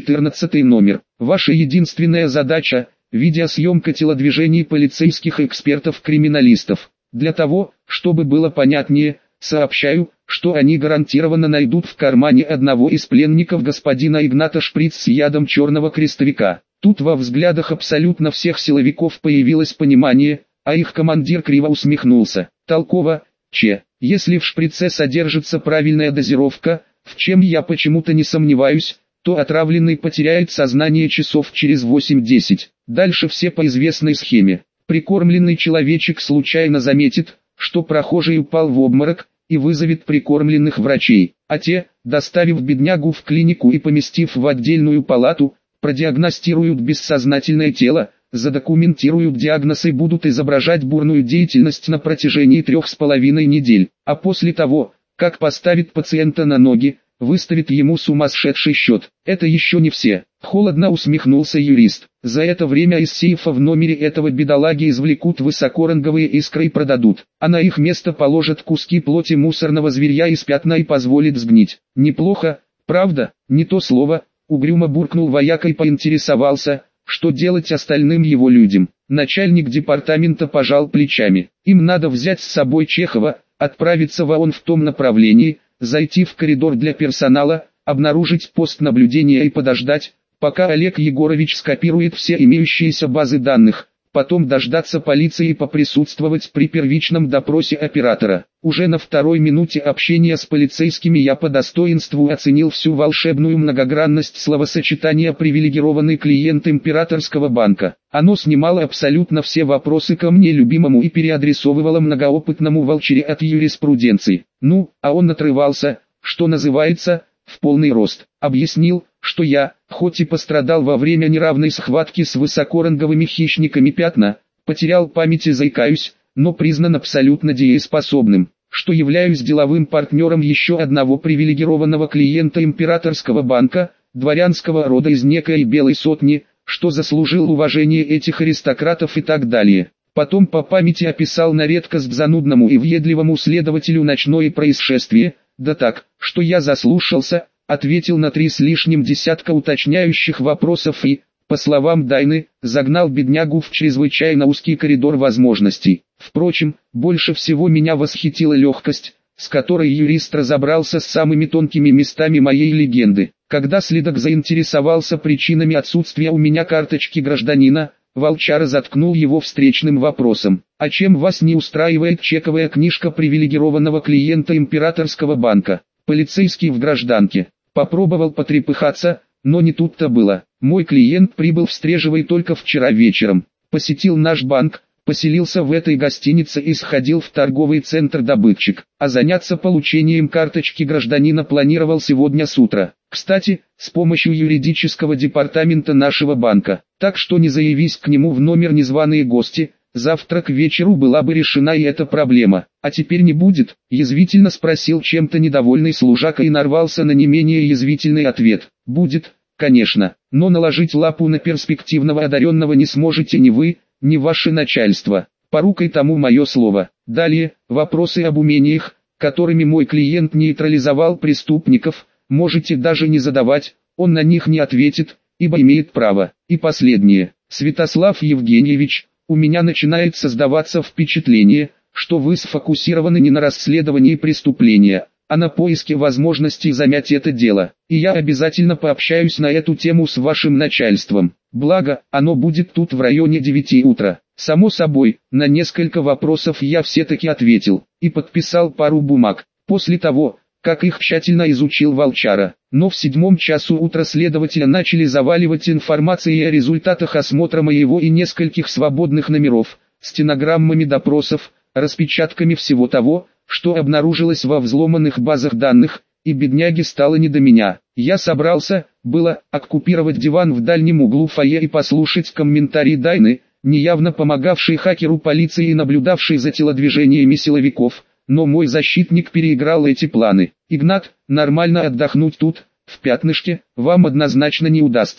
214 номер. Ваша единственная задача — видеосъемка телодвижений полицейских экспертов-криминалистов. Для того, чтобы было понятнее, сообщаю, что они гарантированно найдут в кармане одного из пленников господина Игната шприц с ядом черного крестовика». Тут во взглядах абсолютно всех силовиков появилось понимание, а их командир криво усмехнулся. «Толково, Че, если в шприце содержится правильная дозировка, в чем я почему-то не сомневаюсь, то отравленный потеряет сознание часов через 8-10. Дальше все по известной схеме. Прикормленный человечек случайно заметит, что прохожий упал в обморок, и вызовет прикормленных врачей, а те, доставив беднягу в клинику и поместив в отдельную палату, продиагностируют бессознательное тело, задокументируют диагноз и будут изображать бурную деятельность на протяжении 3,5 недель, а после того, как поставит пациента на ноги, выставит ему сумасшедший счет. Это еще не все. Холодно усмехнулся юрист. За это время из сейфа в номере этого бедолаги извлекут высокоранговые искры и продадут, а на их место положат куски плоти мусорного зверья из пятна и позволит сгнить. Неплохо, правда? Не то слово. Угрюмо буркнул вояка и поинтересовался, что делать остальным его людям. Начальник департамента пожал плечами. Им надо взять с собой Чехова, отправиться в ООН в том направлении, зайти в коридор для персонала, обнаружить пост наблюдения и подождать, пока Олег Егорович скопирует все имеющиеся базы данных, потом дождаться полиции и поприсутствовать при первичном допросе оператора. Уже на второй минуте общения с полицейскими я по достоинству оценил всю волшебную многогранность словосочетания «привилегированный клиент императорского банка». Оно снимало абсолютно все вопросы ко мне любимому и переадресовывало многоопытному волчаре от юриспруденции. Ну, а он отрывался, что называется, в полный рост. Объяснил, что я, хоть и пострадал во время неравной схватки с высокоранговыми хищниками пятна, потерял память и заикаюсь, но признан абсолютно дееспособным, что являюсь деловым партнером еще одного привилегированного клиента императорского банка, дворянского рода из некой белой сотни, что заслужил уважение этих аристократов и так далее. Потом по памяти описал на редкость занудному и въедливому следователю ночное происшествие, да так, что я заслушался, ответил на 3 с лишним десятка уточняющих вопросов и, по словам Дайны, загнал беднягу в чрезвычайно узкий коридор возможностей. Впрочем, больше всего меня восхитила легкость, с которой юрист разобрался с самыми тонкими местами моей легенды. Когда следак заинтересовался причинами отсутствия у меня карточки гражданина, волчара заткнул его встречным вопросом: «А чем вас не устраивает чековая книжка привилегированного клиента императорского банка?» Полицейский в гражданке. Попробовал потрепыхаться, но не тут-то было. Мой клиент прибыл в Стрежевой только вчера вечером, посетил наш банк, поселился в этой гостинице и сходил в торговый центр «Добытчик», а заняться получением карточки гражданина планировал сегодня с утра. Кстати, с помощью юридического департамента нашего банка. Так что не заявись к нему в номер незваные гости, завтра к вечеру была бы решена и эта проблема. А теперь не будет? Язвительно спросил чем-то недовольный служака и нарвался на не менее язвительный ответ. Будет, конечно, но наложить лапу на перспективного одаренного не сможете ни вы, ни ваше начальство. Порукой тому мое слово. Далее, вопросы об умениях, которыми мой клиент нейтрализовал преступников, можете даже не задавать, он на них не ответит, ибо имеет право. И последнее. Святослав Евгеньевич, у меня начинает создаваться впечатление, что вы сфокусированы не на расследовании преступления, а на поиске возможностей замять это дело. И я обязательно пообщаюсь на эту тему с вашим начальством. Благо, оно будет тут в районе 9 утра. Само собой, на несколько вопросов я все-таки ответил и подписал пару бумаг. После того, как их тщательно изучил волчара. Но в 7 часу утра следователя начали заваливать информацией о результатах осмотра моего и нескольких свободных номеров, стенограммами допросов, распечатками всего того, что обнаружилось во взломанных базах данных, и бедняге стало не до меня. Я собрался, было, оккупировать диван в дальнем углу фойе и послушать комментарии Дайны, неявно помогавшей хакеру полиции и наблюдавшей за телодвижениями силовиков, но мой защитник переиграл эти планы. «Игнат, нормально отдохнуть тут, в пятнышке, вам однозначно не удастся.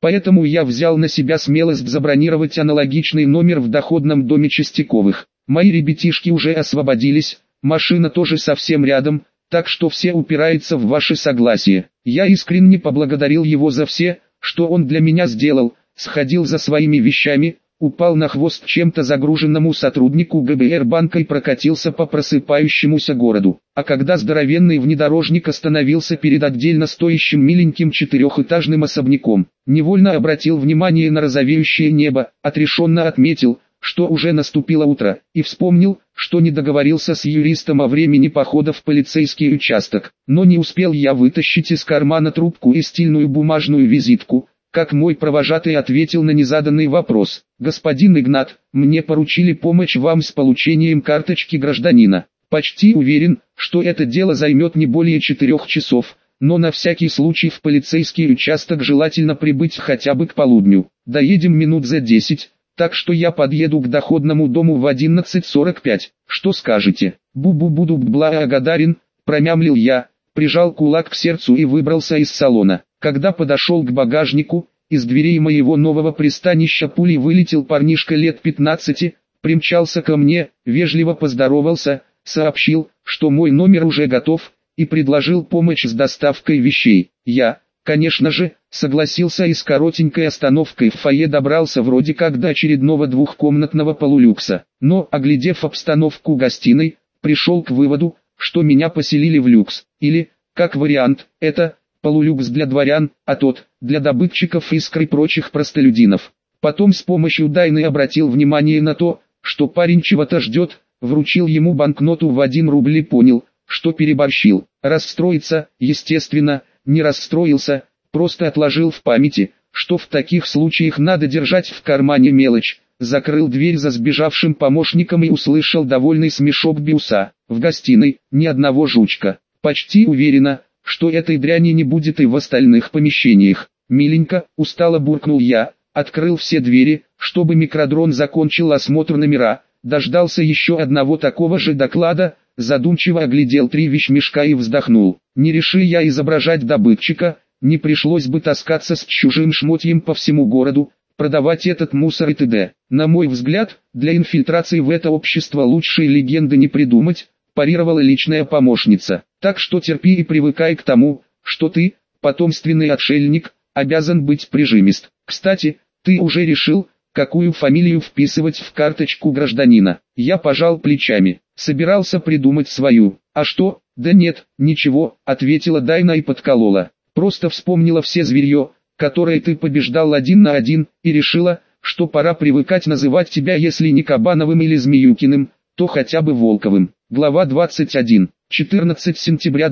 Поэтому я взял на себя смелость забронировать аналогичный номер в доходном доме Чистяковых. Мои ребятишки уже освободились, машина тоже совсем рядом, так что все упирается в ваше согласие. Я искренне поблагодарил его за все, что он для меня сделал, сходил за своими вещами, упал на хвост чем-то загруженному сотруднику ГБР банка и прокатился по просыпающемуся городу. А когда здоровенный внедорожник остановился перед отдельно стоящим миленьким четырехэтажным особняком, невольно обратил внимание на розовеющее небо, отрешенно отметил, что уже наступило утро, и вспомнил, что не договорился с юристом о времени похода в полицейский участок. Но не успел я вытащить из кармана трубку и стильную бумажную визитку, как мой провожатый ответил на незаданный вопрос. «Господин Игнат, мне поручили помочь вам с получением карточки гражданина. Почти уверен, что это дело займет не более 4 часов, но на всякий случай в полицейский участок желательно прибыть хотя бы к полудню. Доедем минут за 10, так что я подъеду к доходному дому в 11:45. Что скажете?» «Бу-бу, буду благодарен», промямлил я, прижал кулак к сердцу и выбрался из салона. Когда подошел к багажнику, из дверей моего нового пристанища пулей вылетел парнишка лет 15, примчался ко мне, вежливо поздоровался, сообщил, что мой номер уже готов, и предложил помощь с доставкой вещей. Я, конечно же, согласился и с коротенькой остановкой в фойе добрался вроде как до очередного двухкомнатного полулюкса. Но, оглядев обстановку гостиной, пришел к выводу, что меня поселили в люкс, или, как вариант, это полулюкс для дворян, а тот для добытчиков искр и прочих простолюдинов. Потом с помощью Дайны обратил внимание на то, что парень чего-то ждет, вручил ему банкноту в 1 рубль и понял, что переборщил. Расстроиться, естественно, не расстроился, просто отложил в памяти, что в таких случаях надо держать в кармане мелочь. Закрыл дверь за сбежавшим помощником и услышал довольный смешок Биуса. В гостиной ни одного жучка. Почти уверена, что этой дряни не будет и в остальных помещениях. «Миленько», устало буркнул я, открыл все двери, чтобы микродрон закончил осмотр номера, дождался еще одного такого же доклада, задумчиво оглядел 3 вещмешка и вздохнул. Не реши я изображать добытчика, не пришлось бы таскаться с чужим шмотьем по всему городу, продавать этот мусор и т.д. На мой взгляд, для инфильтрации в это общество лучшей легенды не придумать, парировала личная помощница. Так что терпи и привыкай к тому, что ты, потомственный отшельник, обязан быть прижимист. Кстати, ты уже решил, какую фамилию вписывать в карточку гражданина? Я пожал плечами. Собирался придумать свою. А что? Да нет, ничего, ответила Дайна и подколола. Просто вспомнила все зверье, которое ты побеждал 1 на 1, и решила, что пора привыкать называть тебя если не Кабановым или Змеюкиным, то хотя бы Волковым. Глава 21. 14 сентября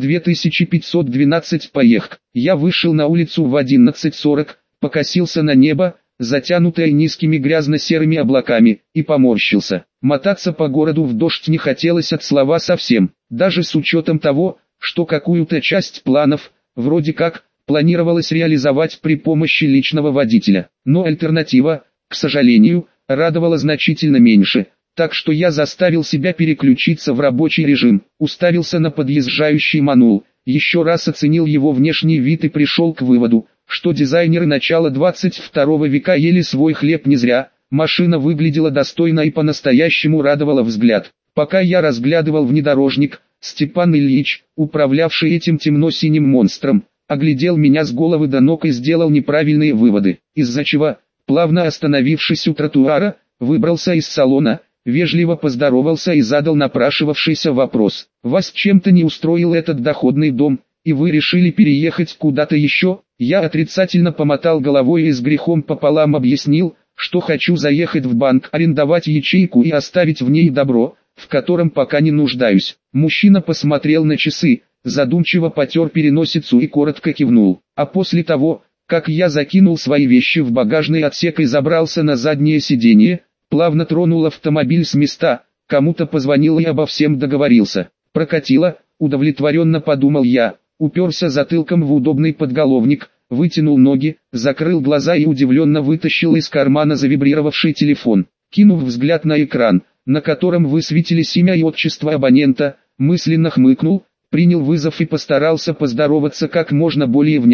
2512. Поехк. Я вышел на улицу в 11:40, покосился на небо, затянутое низкими грязно-серыми облаками, и поморщился. Мотаться по городу в дождь не хотелось от слова совсем, даже с учетом того, что какую-то часть планов, вроде как, планировалось реализовать при помощи личного водителя. Но альтернатива, к сожалению, радовала значительно меньше. Так что я заставил себя переключиться в рабочий режим, уставился на подъезжающий Манул, еще раз оценил его внешний вид и пришел к выводу, что дизайнеры начала 22 века ели свой хлеб не зря, машина выглядела достойно и по-настоящему радовала взгляд. Пока я разглядывал внедорожник, Степан Ильич, управлявший этим темно-синим монстром, оглядел меня с головы до ног и сделал неправильные выводы, из-за чего, плавно остановившись у тротуара, выбрался из салона, вежливо поздоровался и задал напрашивавшийся вопрос. «Вас чем-то не устроил этот доходный дом, и вы решили переехать куда-то еще?» Я отрицательно помотал головой и с грехом пополам объяснил, что хочу заехать в банк, арендовать ячейку и оставить в ней добро, в котором пока не нуждаюсь. Мужчина посмотрел на часы, задумчиво потер переносицу и коротко кивнул. А после того, как я закинул свои вещи в багажный отсек и забрался на заднее сиденье, плавно тронул автомобиль с места, кому-то позвонил и обо всем договорился. Прокатило, удовлетворенно подумал я, уперся затылком в удобный подголовник, вытянул ноги, закрыл глаза и удивленно вытащил из кармана завибрировавший телефон. Кинув взгляд на экран, на котором высветились имя и отчество абонента, мысленно хмыкнул, принял вызов и постарался поздороваться как можно более внятно.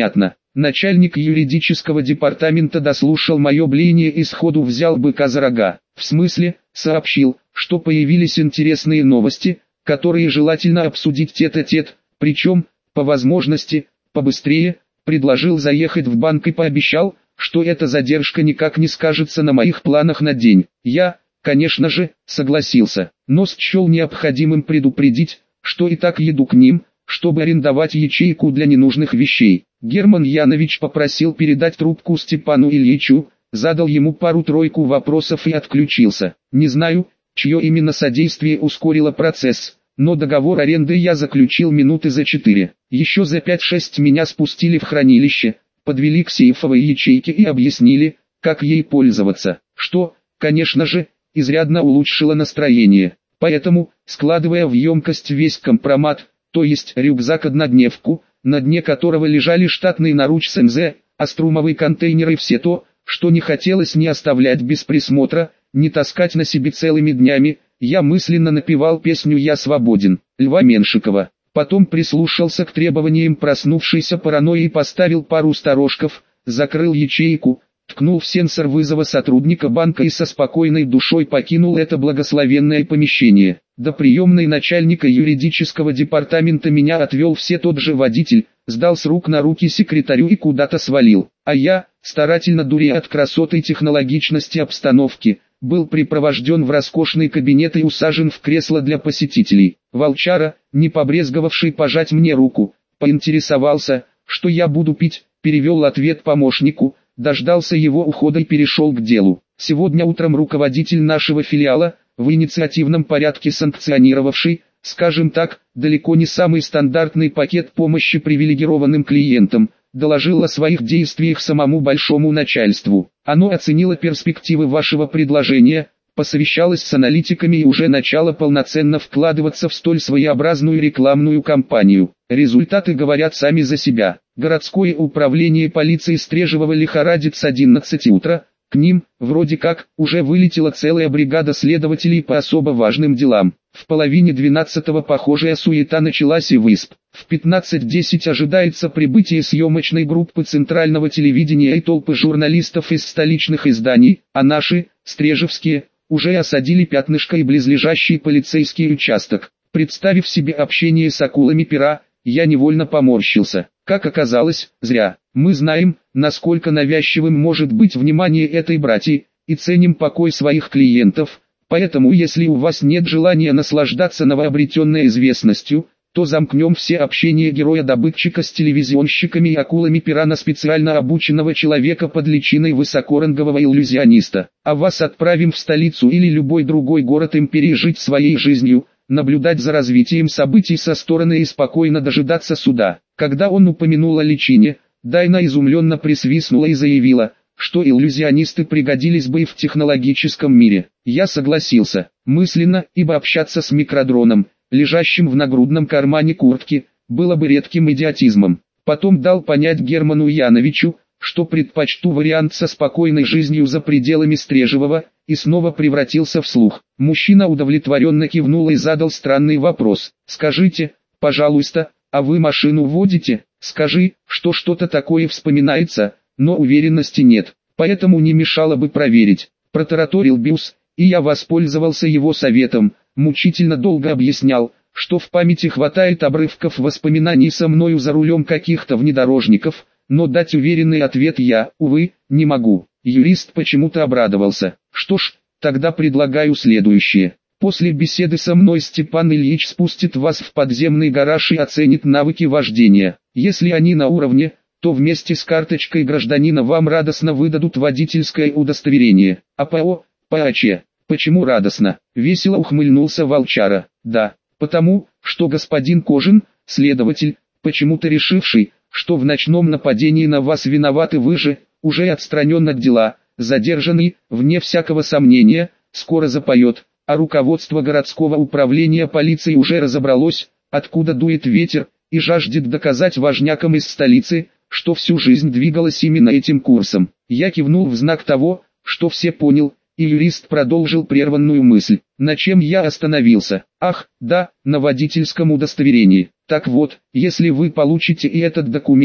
Начальник юридического департамента дослушал мое блеяние и сходу взял быка за рога. В смысле, сообщил, что появились интересные новости, которые желательно обсудить тет-а-тет, причем, по возможности, побыстрее, предложил заехать в банк и пообещал, что эта задержка никак не скажется на моих планах на день. Я, конечно же, согласился, но счел необходимым предупредить, что и так еду к ним, чтобы арендовать ячейку для ненужных вещей. Герман Янович попросил передать трубку Степану Ильичу, задал ему пару-тройку вопросов и отключился. Не знаю, чье именно содействие ускорило процесс, но договор аренды я заключил минуты за 4. Еще за 5-6 меня спустили в хранилище, подвели к сейфовой ячейке и объяснили, как ей пользоваться, что, конечно же, изрядно улучшило настроение. Поэтому, складывая в емкость весь компромат, то есть рюкзак-однодневку, на дне которого лежали штатный наруч с МЗ, аструмовый контейнер и все то, что не хотелось ни оставлять без присмотра, ни таскать на себе целыми днями, я мысленно напевал песню «Я свободен» Льва Меншикова. Потом прислушался к требованиям проснувшейся паранойи и поставил пару сторожков, закрыл ячейку, ткнул в сенсор вызова сотрудника банка и со спокойной душой покинул это благословенное помещение. До приемной начальника юридического департамента меня отвел все тот же водитель, сдал с рук на руки секретарю и куда-то свалил. А я, старательно дурея от красоты и технологичности обстановки, был припровожден в роскошный кабинет и усажен в кресло для посетителей. Волчара, не побрезговавший пожать мне руку, поинтересовался, что я буду пить, перевел ответ помощнику, дождался его ухода и перешел к делу. Сегодня утром руководитель нашего филиала, в инициативном порядке санкционировавший, скажем так, далеко не самый стандартный пакет помощи привилегированным клиентам, доложил о своих действиях самому большому начальству. Оно оценило перспективы вашего предложения, посовещалось с аналитиками и уже начало полноценно вкладываться в столь своеобразную рекламную кампанию. Результаты говорят сами за себя. Городское управление полиции Стрежевого лихорадит с 11 утра. К ним, вроде как, уже вылетела целая бригада следователей по особо важным делам. В половине 12-го похожая суета началась и в ИСП. В 15:10 ожидается прибытие съемочной группы центрального телевидения и толпы журналистов из столичных изданий, а наши, стрежевские, уже осадили Пятнышко и близлежащий полицейский участок. Представив себе общение с акулами пера, я невольно поморщился. Как оказалось, зря. Мы знаем, насколько навязчивым может быть внимание этой братьи, и ценим покой своих клиентов, поэтому если у вас нет желания наслаждаться новообретенной известностью, то замкнем все общения героя-добытчика с телевизионщиками и акулами пера на специально обученного человека под личиной высокорангового иллюзиониста, а вас отправим в столицу или любой другой город империи жить своей жизнью, наблюдать за развитием событий со стороны и спокойно дожидаться суда. Когда он упомянул о личине, Дайна изумленно присвистнула и заявила, что иллюзионисты пригодились бы и в технологическом мире. Я согласился, мысленно, ибо общаться с микродроном, лежащим в нагрудном кармане куртки, было бы редким идиотизмом. Потом дал понять Герману Яновичу, что предпочту вариант со спокойной жизнью за пределами Стрежевого, и снова превратился в слух. Мужчина удовлетворенно кивнул и задал странный вопрос. «Скажите, пожалуйста, а вы машину водите? Скажи, что что-то такое вспоминается, но уверенности нет, поэтому не мешало бы проверить». Протараторил Бюс, и я воспользовался его советом, мучительно долго объяснял, что в памяти хватает обрывков воспоминаний со мною за рулем каких-то внедорожников, но дать уверенный ответ я, увы, не могу. Юрист почему-то обрадовался. Что ж, тогда предлагаю следующее. После беседы со мной Степан Ильич спустит вас в подземный гараж и оценит навыки вождения. Если они на уровне, то вместе с карточкой гражданина вам радостно выдадут водительское удостоверение. А ПО, ПАЧ. Почему радостно? Весело ухмыльнулся Волчара. Да, потому, что господин Кожин, следователь, почему-то решивший, что в ночном нападении на вас виноваты вы же, уже отстранен от дела, задержанный, вне всякого сомнения, скоро запоет, а руководство городского управления полиции уже разобралось, откуда дует ветер, и жаждет доказать важнякам из столицы, что всю жизнь двигалась именно этим курсом. Я кивнул в знак того, что все понял, и юрист продолжил прерванную мысль. На чем я остановился? Ах, да, на водительском удостоверении. Так вот, если вы получите и этот документ,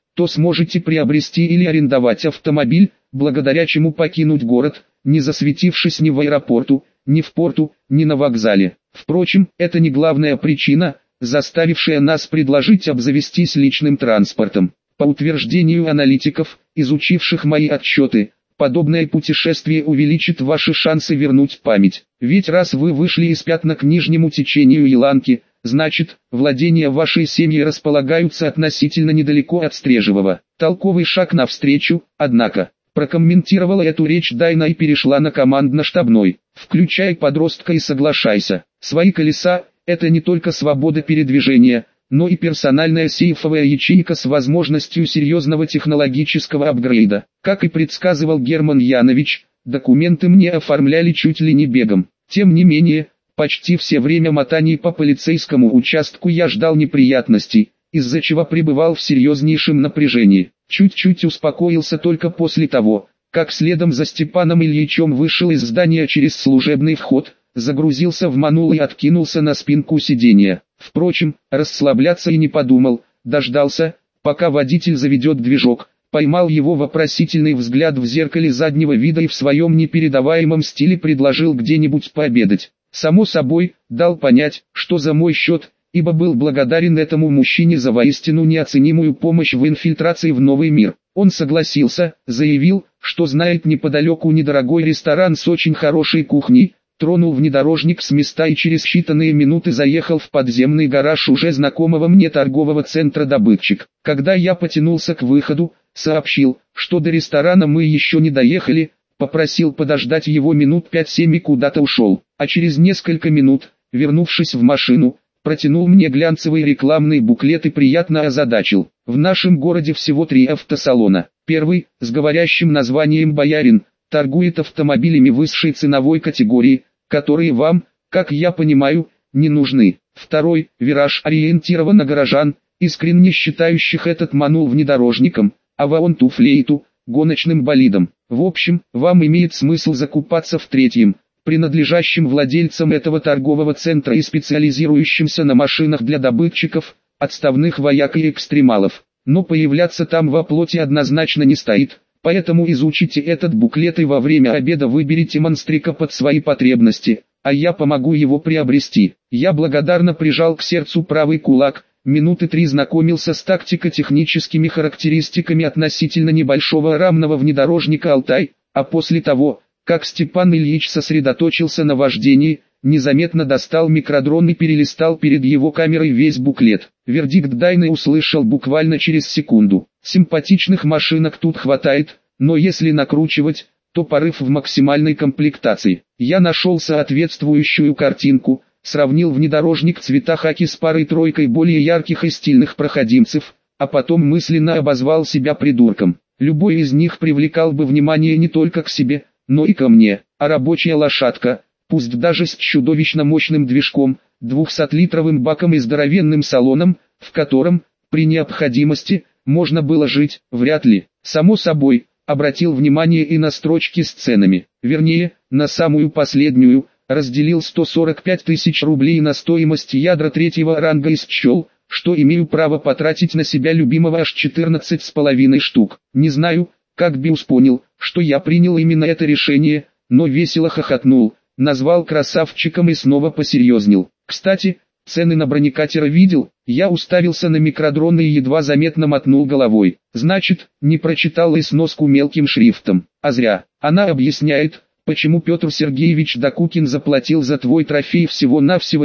то сможете приобрести или арендовать автомобиль, благодаря чему покинуть город, не засветившись ни в аэропорту, ни в порту, ни на вокзале. Впрочем, это не главная причина, заставившая нас предложить обзавестись личным транспортом. По утверждению аналитиков, изучивших мои отчеты, подобное путешествие увеличит ваши шансы вернуть память. Ведь раз вы вышли из пятна к нижнему течению Еланки, значит, владения вашей семьи располагаются относительно недалеко от Стрежевого. Толковый шаг навстречу, однако. Прокомментировала эту речь Дайна и перешла на командно-штабной. Включай подростка и соглашайся. Свои колеса – это не только свобода передвижения, но и персональная сейфовая ячейка с возможностью серьезного технологического апгрейда. Как и предсказывал Герман Янович, документы мне оформляли чуть ли не бегом. Тем не менее, почти все время мотаний по полицейскому участку я ждал неприятностей, из-за чего пребывал в серьезнейшем напряжении. Чуть-чуть успокоился только после того, как следом за Степаном Ильичем вышел из здания через служебный вход, загрузился в манул и откинулся на спинку сиденья. Впрочем, расслабляться и не подумал, дождался, пока водитель заведет движок, поймал его вопросительный взгляд в зеркале заднего вида и в своем непередаваемом стиле предложил где-нибудь пообедать. Само собой, дал понять, что за мой счет, ибо был благодарен этому мужчине за воистину неоценимую помощь в инфильтрации в новый мир. Он согласился, заявил, что знает неподалеку недорогой ресторан с очень хорошей кухней, тронул внедорожник с места и через считанные минуты заехал в подземный гараж уже знакомого мне торгового центра «Добытчик». Когда я потянулся к выходу, сообщил, что до ресторана мы еще не доехали, попросил подождать его минут 5-7 и куда-то ушел, а через несколько минут, вернувшись в машину, протянул мне глянцевый рекламный буклет и приятно озадачил. В нашем городе всего 3 автосалона. Первый, с говорящим названием «Боярин», торгует автомобилями высшей ценовой категории, которые вам, как я понимаю, не нужны. Второй, «Вираж», ориентирован на горожан, искренне считающих этот манул внедорожником, а «Ваон ту флейту» гоночным болидом. В общем, вам имеет смысл закупаться в третьем, принадлежащим владельцам этого торгового центра и специализирующимся на машинах для добытчиков, отставных вояк и экстремалов. Но появляться там во плоти однозначно не стоит, поэтому изучите этот буклет и во время обеда выберите монстрика под свои потребности, а я помогу его приобрести. Я благодарно прижал к сердцу правый кулак, минуты 3 знакомился с тактико-техническими характеристиками относительно небольшого рамного внедорожника «Алтай», а после того, как Степан Ильич сосредоточился на вождении, незаметно достал микродрон и перелистал перед его камерой весь буклет. Вердикт Дайны услышал буквально через секунду. Симпатичных машинок тут хватает, но если накручивать, то порыв в максимальной комплектации. Я нашел соответствующую картинку, сравнил внедорожник цвета хаки с парой-тройкой более ярких и стильных проходимцев, а потом мысленно обозвал себя придурком. Любой из них привлекал бы внимание не только к себе, но и ко мне, а рабочая лошадка, пусть даже с чудовищно мощным движком, 200-литровым баком и здоровенным салоном, в котором, при необходимости, можно было жить, вряд ли. Само собой, обратил внимание и на строчки с ценами, вернее, на самую последнюю, разделил 145 тысяч рублей на стоимость ядра третьего ранга и счел, что имею право потратить на себя любимого аж 14,5 штук. Не знаю, как Биус понял, что я принял именно это решение, но весело хохотнул, назвал красавчиком и снова посерьезнел. Кстати, цены на бронекатера видел, я уставился на микродрон и едва заметно мотнул головой. Значит, не прочитал и сноску мелким шрифтом, а зря. Она объясняет, почему Петр Сергеевич Докукин заплатил за твой трофей всего-навсего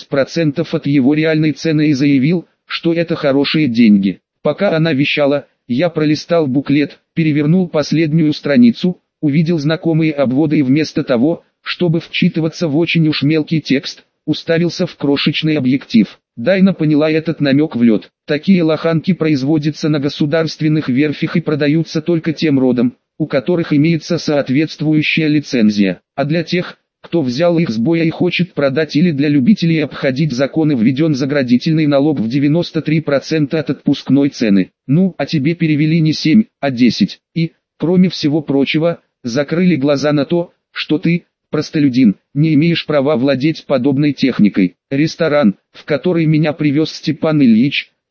10% от его реальной цены и заявил, что это хорошие деньги. Пока она вещала, я пролистал буклет, перевернул последнюю страницу, увидел знакомые обводы и вместо того, чтобы вчитываться в очень уж мелкий текст, уставился в крошечный объектив. Дайна поняла этот намек в лед. Такие лоханки производятся на государственных верфях и продаются только тем родам, у которых имеется соответствующая лицензия. А для тех, кто взял их с боя и хочет продать, или для любителей обходить законы, введен заградительный налог в 93% от отпускной цены. Ну, а тебе перевели не 7, а 10. И, кроме всего прочего, закрыли глаза на то, что ты, простолюдин, не имеешь права владеть подобной техникой. Ресторан, в который меня привез Степан Ильич,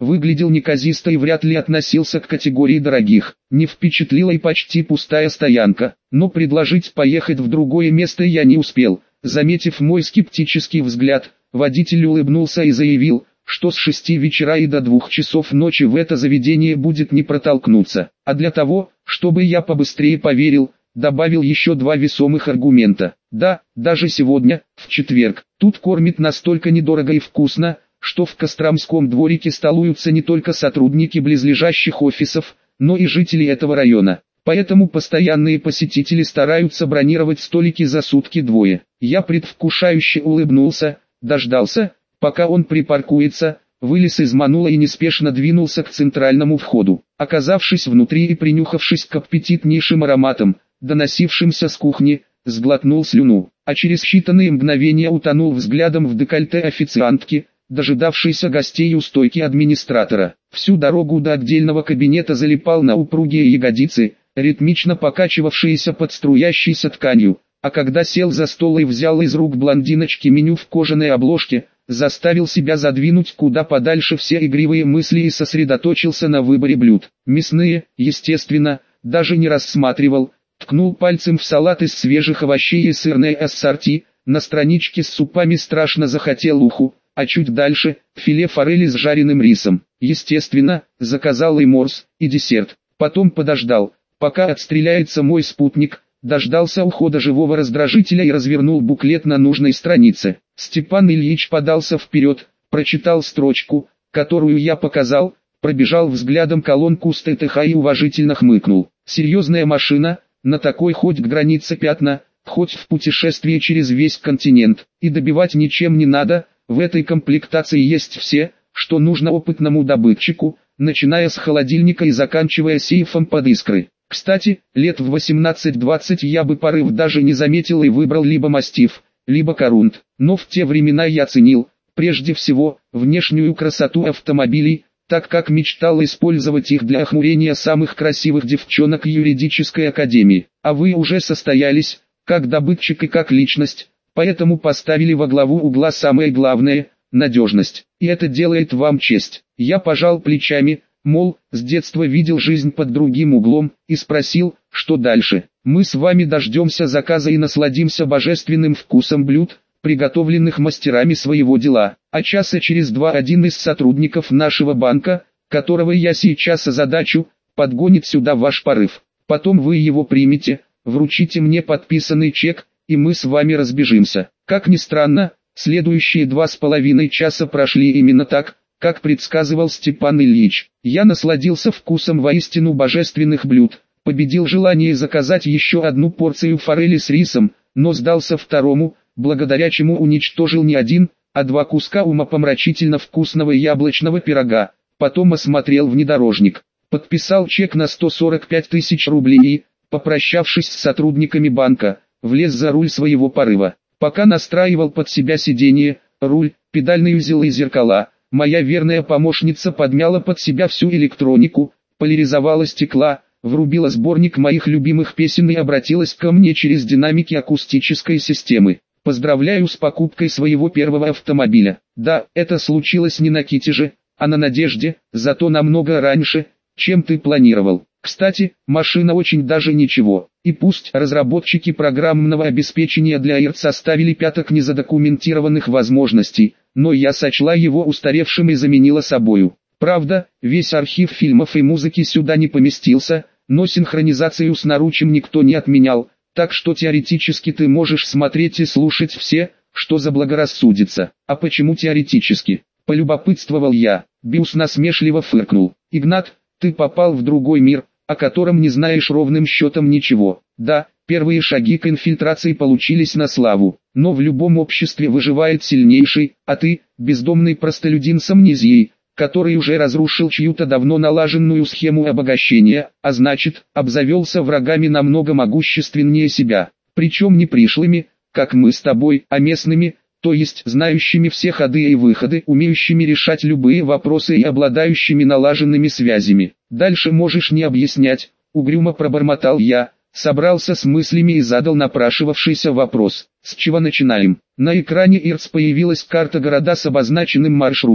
выглядел неказисто и вряд ли относился к категории дорогих. Не впечатлила и почти пустая стоянка, но предложить поехать в другое место я не успел. Заметив мой скептический взгляд, водитель улыбнулся и заявил, что с 6 вечера и до 2 часов ночи в это заведение будет не протолкнуться. А для того, чтобы я побыстрее поверил, добавил еще 2 весомых аргумента. Да, даже сегодня, в четверг, тут кормят настолько недорого и вкусно, что в Костромском дворике столуются не только сотрудники близлежащих офисов, но и жители этого района. Поэтому постоянные посетители стараются бронировать столики за сутки-двое. Я предвкушающе улыбнулся, дождался, пока он припаркуется, вылез из манула и неспешно двинулся к центральному входу. Оказавшись внутри и принюхавшись к аппетитнейшим ароматам, доносившимся с кухни, сглотнул слюну, а через считанные мгновения утонул взглядом в декольте официантки, дожидавшейся гостей у стойки администратора. Всю дорогу до отдельного кабинета залипал на упругие ягодицы, ритмично покачивавшиеся под струящейся тканью, а когда сел за стол и взял из рук блондиночки меню в кожаной обложке, заставил себя задвинуть куда подальше все игривые мысли и сосредоточился на выборе блюд. Мясные, естественно, даже не рассматривал, ткнул пальцем в салат из свежих овощей и сырное ассорти, на страничке с супами страшно захотел уху, а чуть дальше – филе форели с жареным рисом. Естественно, заказал и морс, и десерт. Потом подождал, пока отстреляется мой спутник, дождался ухода живого раздражителя и развернул буклет на нужной странице. Степан Ильич подался вперед, прочитал строчку, которую я показал, пробежал взглядом колонку с ТТХ и уважительно хмыкнул. Серьезная машина, на такой хоть к границе Пятна, хоть в путешествие через весь континент, и добивать ничем не надо, в этой комплектации есть все, что нужно опытному добытчику, начиная с холодильника и заканчивая сейфом под искры. Кстати, лет в 18-20 я бы порыв даже не заметил и выбрал либо мастиф, либо корунт, но в те времена я ценил, прежде всего, внешнюю красоту автомобилей, так как мечтал использовать их для охмурения самых красивых девчонок юридической академии. А вы уже состоялись, как добытчик и как личность, поэтому поставили во главу угла самое главное – надежность. И это делает вам честь. Я пожал плечами, мол, с детства видел жизнь под другим углом, и спросил, что дальше. Мы с вами дождемся заказа и насладимся божественным вкусом блюд, приготовленных мастерами своего дела. А часа через 2 один из сотрудников нашего банка, которого я сейчас озадачу, подгонит сюда ваш порыв. Потом вы его примете, вручите мне подписанный чек, и мы с вами разбежимся. Как ни странно, следующие 2,5 часа прошли именно так, как предсказывал Степан Ильич. Я насладился вкусом воистину божественных блюд, победил желание заказать еще одну порцию форели с рисом, но сдался второму, благодаря чему уничтожил не один, а 2 куска умопомрачительно вкусного яблочного пирога. Потом осмотрел внедорожник, подписал чек на 145 тысяч рублей и, попрощавшись с сотрудниками банка, влез за руль своего порыва. Пока настраивал под себя сиденье, руль, педальный узел и зеркала, моя верная помощница подмяла под себя всю электронику, поляризовала стекла, врубила сборник моих любимых песен и обратилась ко мне через динамики акустической системы. Поздравляю с покупкой своего первого автомобиля. Да, это случилось не на Китеже, а на Надежде, зато намного раньше, чем ты планировал. Кстати, машина очень даже ничего. И пусть разработчики программного обеспечения для ИРЦ составили пяток незадокументированных возможностей, но я сочла его устаревшим и заменила собою. Правда, весь архив фильмов и музыки сюда не поместился, но синхронизацию с наручем никто не отменял, так что теоретически ты можешь смотреть и слушать все, что заблагорассудится. А почему теоретически? Полюбопытствовал я. Бюс насмешливо фыркнул. Игнат, ты попал в другой мир, о котором не знаешь ровным счетом ничего. Да, первые шаги к инфильтрации получились на славу, но в любом обществе выживает сильнейший, а ты, бездомный простолюдин с амнезией, который уже разрушил чью-то давно налаженную схему обогащения, а значит, обзавелся врагами намного могущественнее себя. Причем не пришлыми, как мы с тобой, а местными, то есть знающими все ходы и выходы, умеющими решать любые вопросы и обладающими налаженными связями. Дальше можешь не объяснять, угрюмо пробормотал я, собрался с мыслями и задал напрашивавшийся вопрос. С чего начинаем? На экране ИРЦ появилась карта города с обозначенным маршрутом,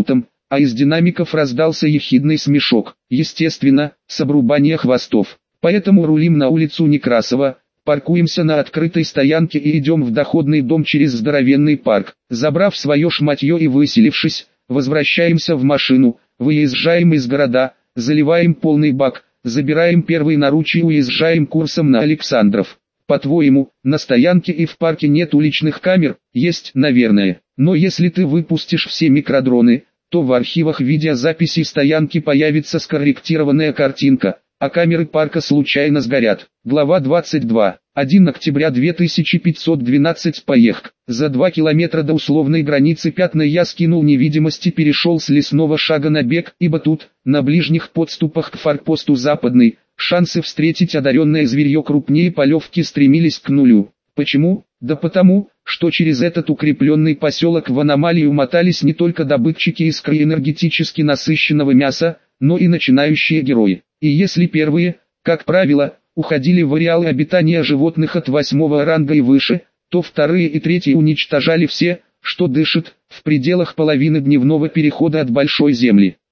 а из динамиков раздался ехидный смешок. Естественно, с обрубания хвостов. Поэтому рулим на улицу Некрасова, паркуемся на открытой стоянке и идем в доходный дом через здоровенный парк. Забрав свое шматье и выселившись, возвращаемся в машину, выезжаем из города, заливаем полный бак, забираем первый наручи и уезжаем курсом на Александров. По-твоему, на стоянке и в парке нет уличных камер? Есть, наверное. Но если ты выпустишь все микродроны, то в архивах видеозаписей стоянки появится скорректированная картинка, а камеры парка случайно сгорят. Глава 22. 1 октября 2512. Поехк. За 2 километра до условной границы Пятна я скинул невидимость и перешел с лесного шага на бег, ибо тут, на ближних подступах к форпосту Западный, шансы встретить одаренное зверье крупнее полевки стремились к нулю. Почему? Да потому, что через этот укрепленный поселок в аномалию мотались не только добытчики искры энергетически насыщенного мяса, но и начинающие герои. И если первые, как правило, уходили в ареалы обитания животных от 8 ранга и выше, то вторые и третьи уничтожали все, что дышит, в пределах половины дневного перехода от Большой Земли.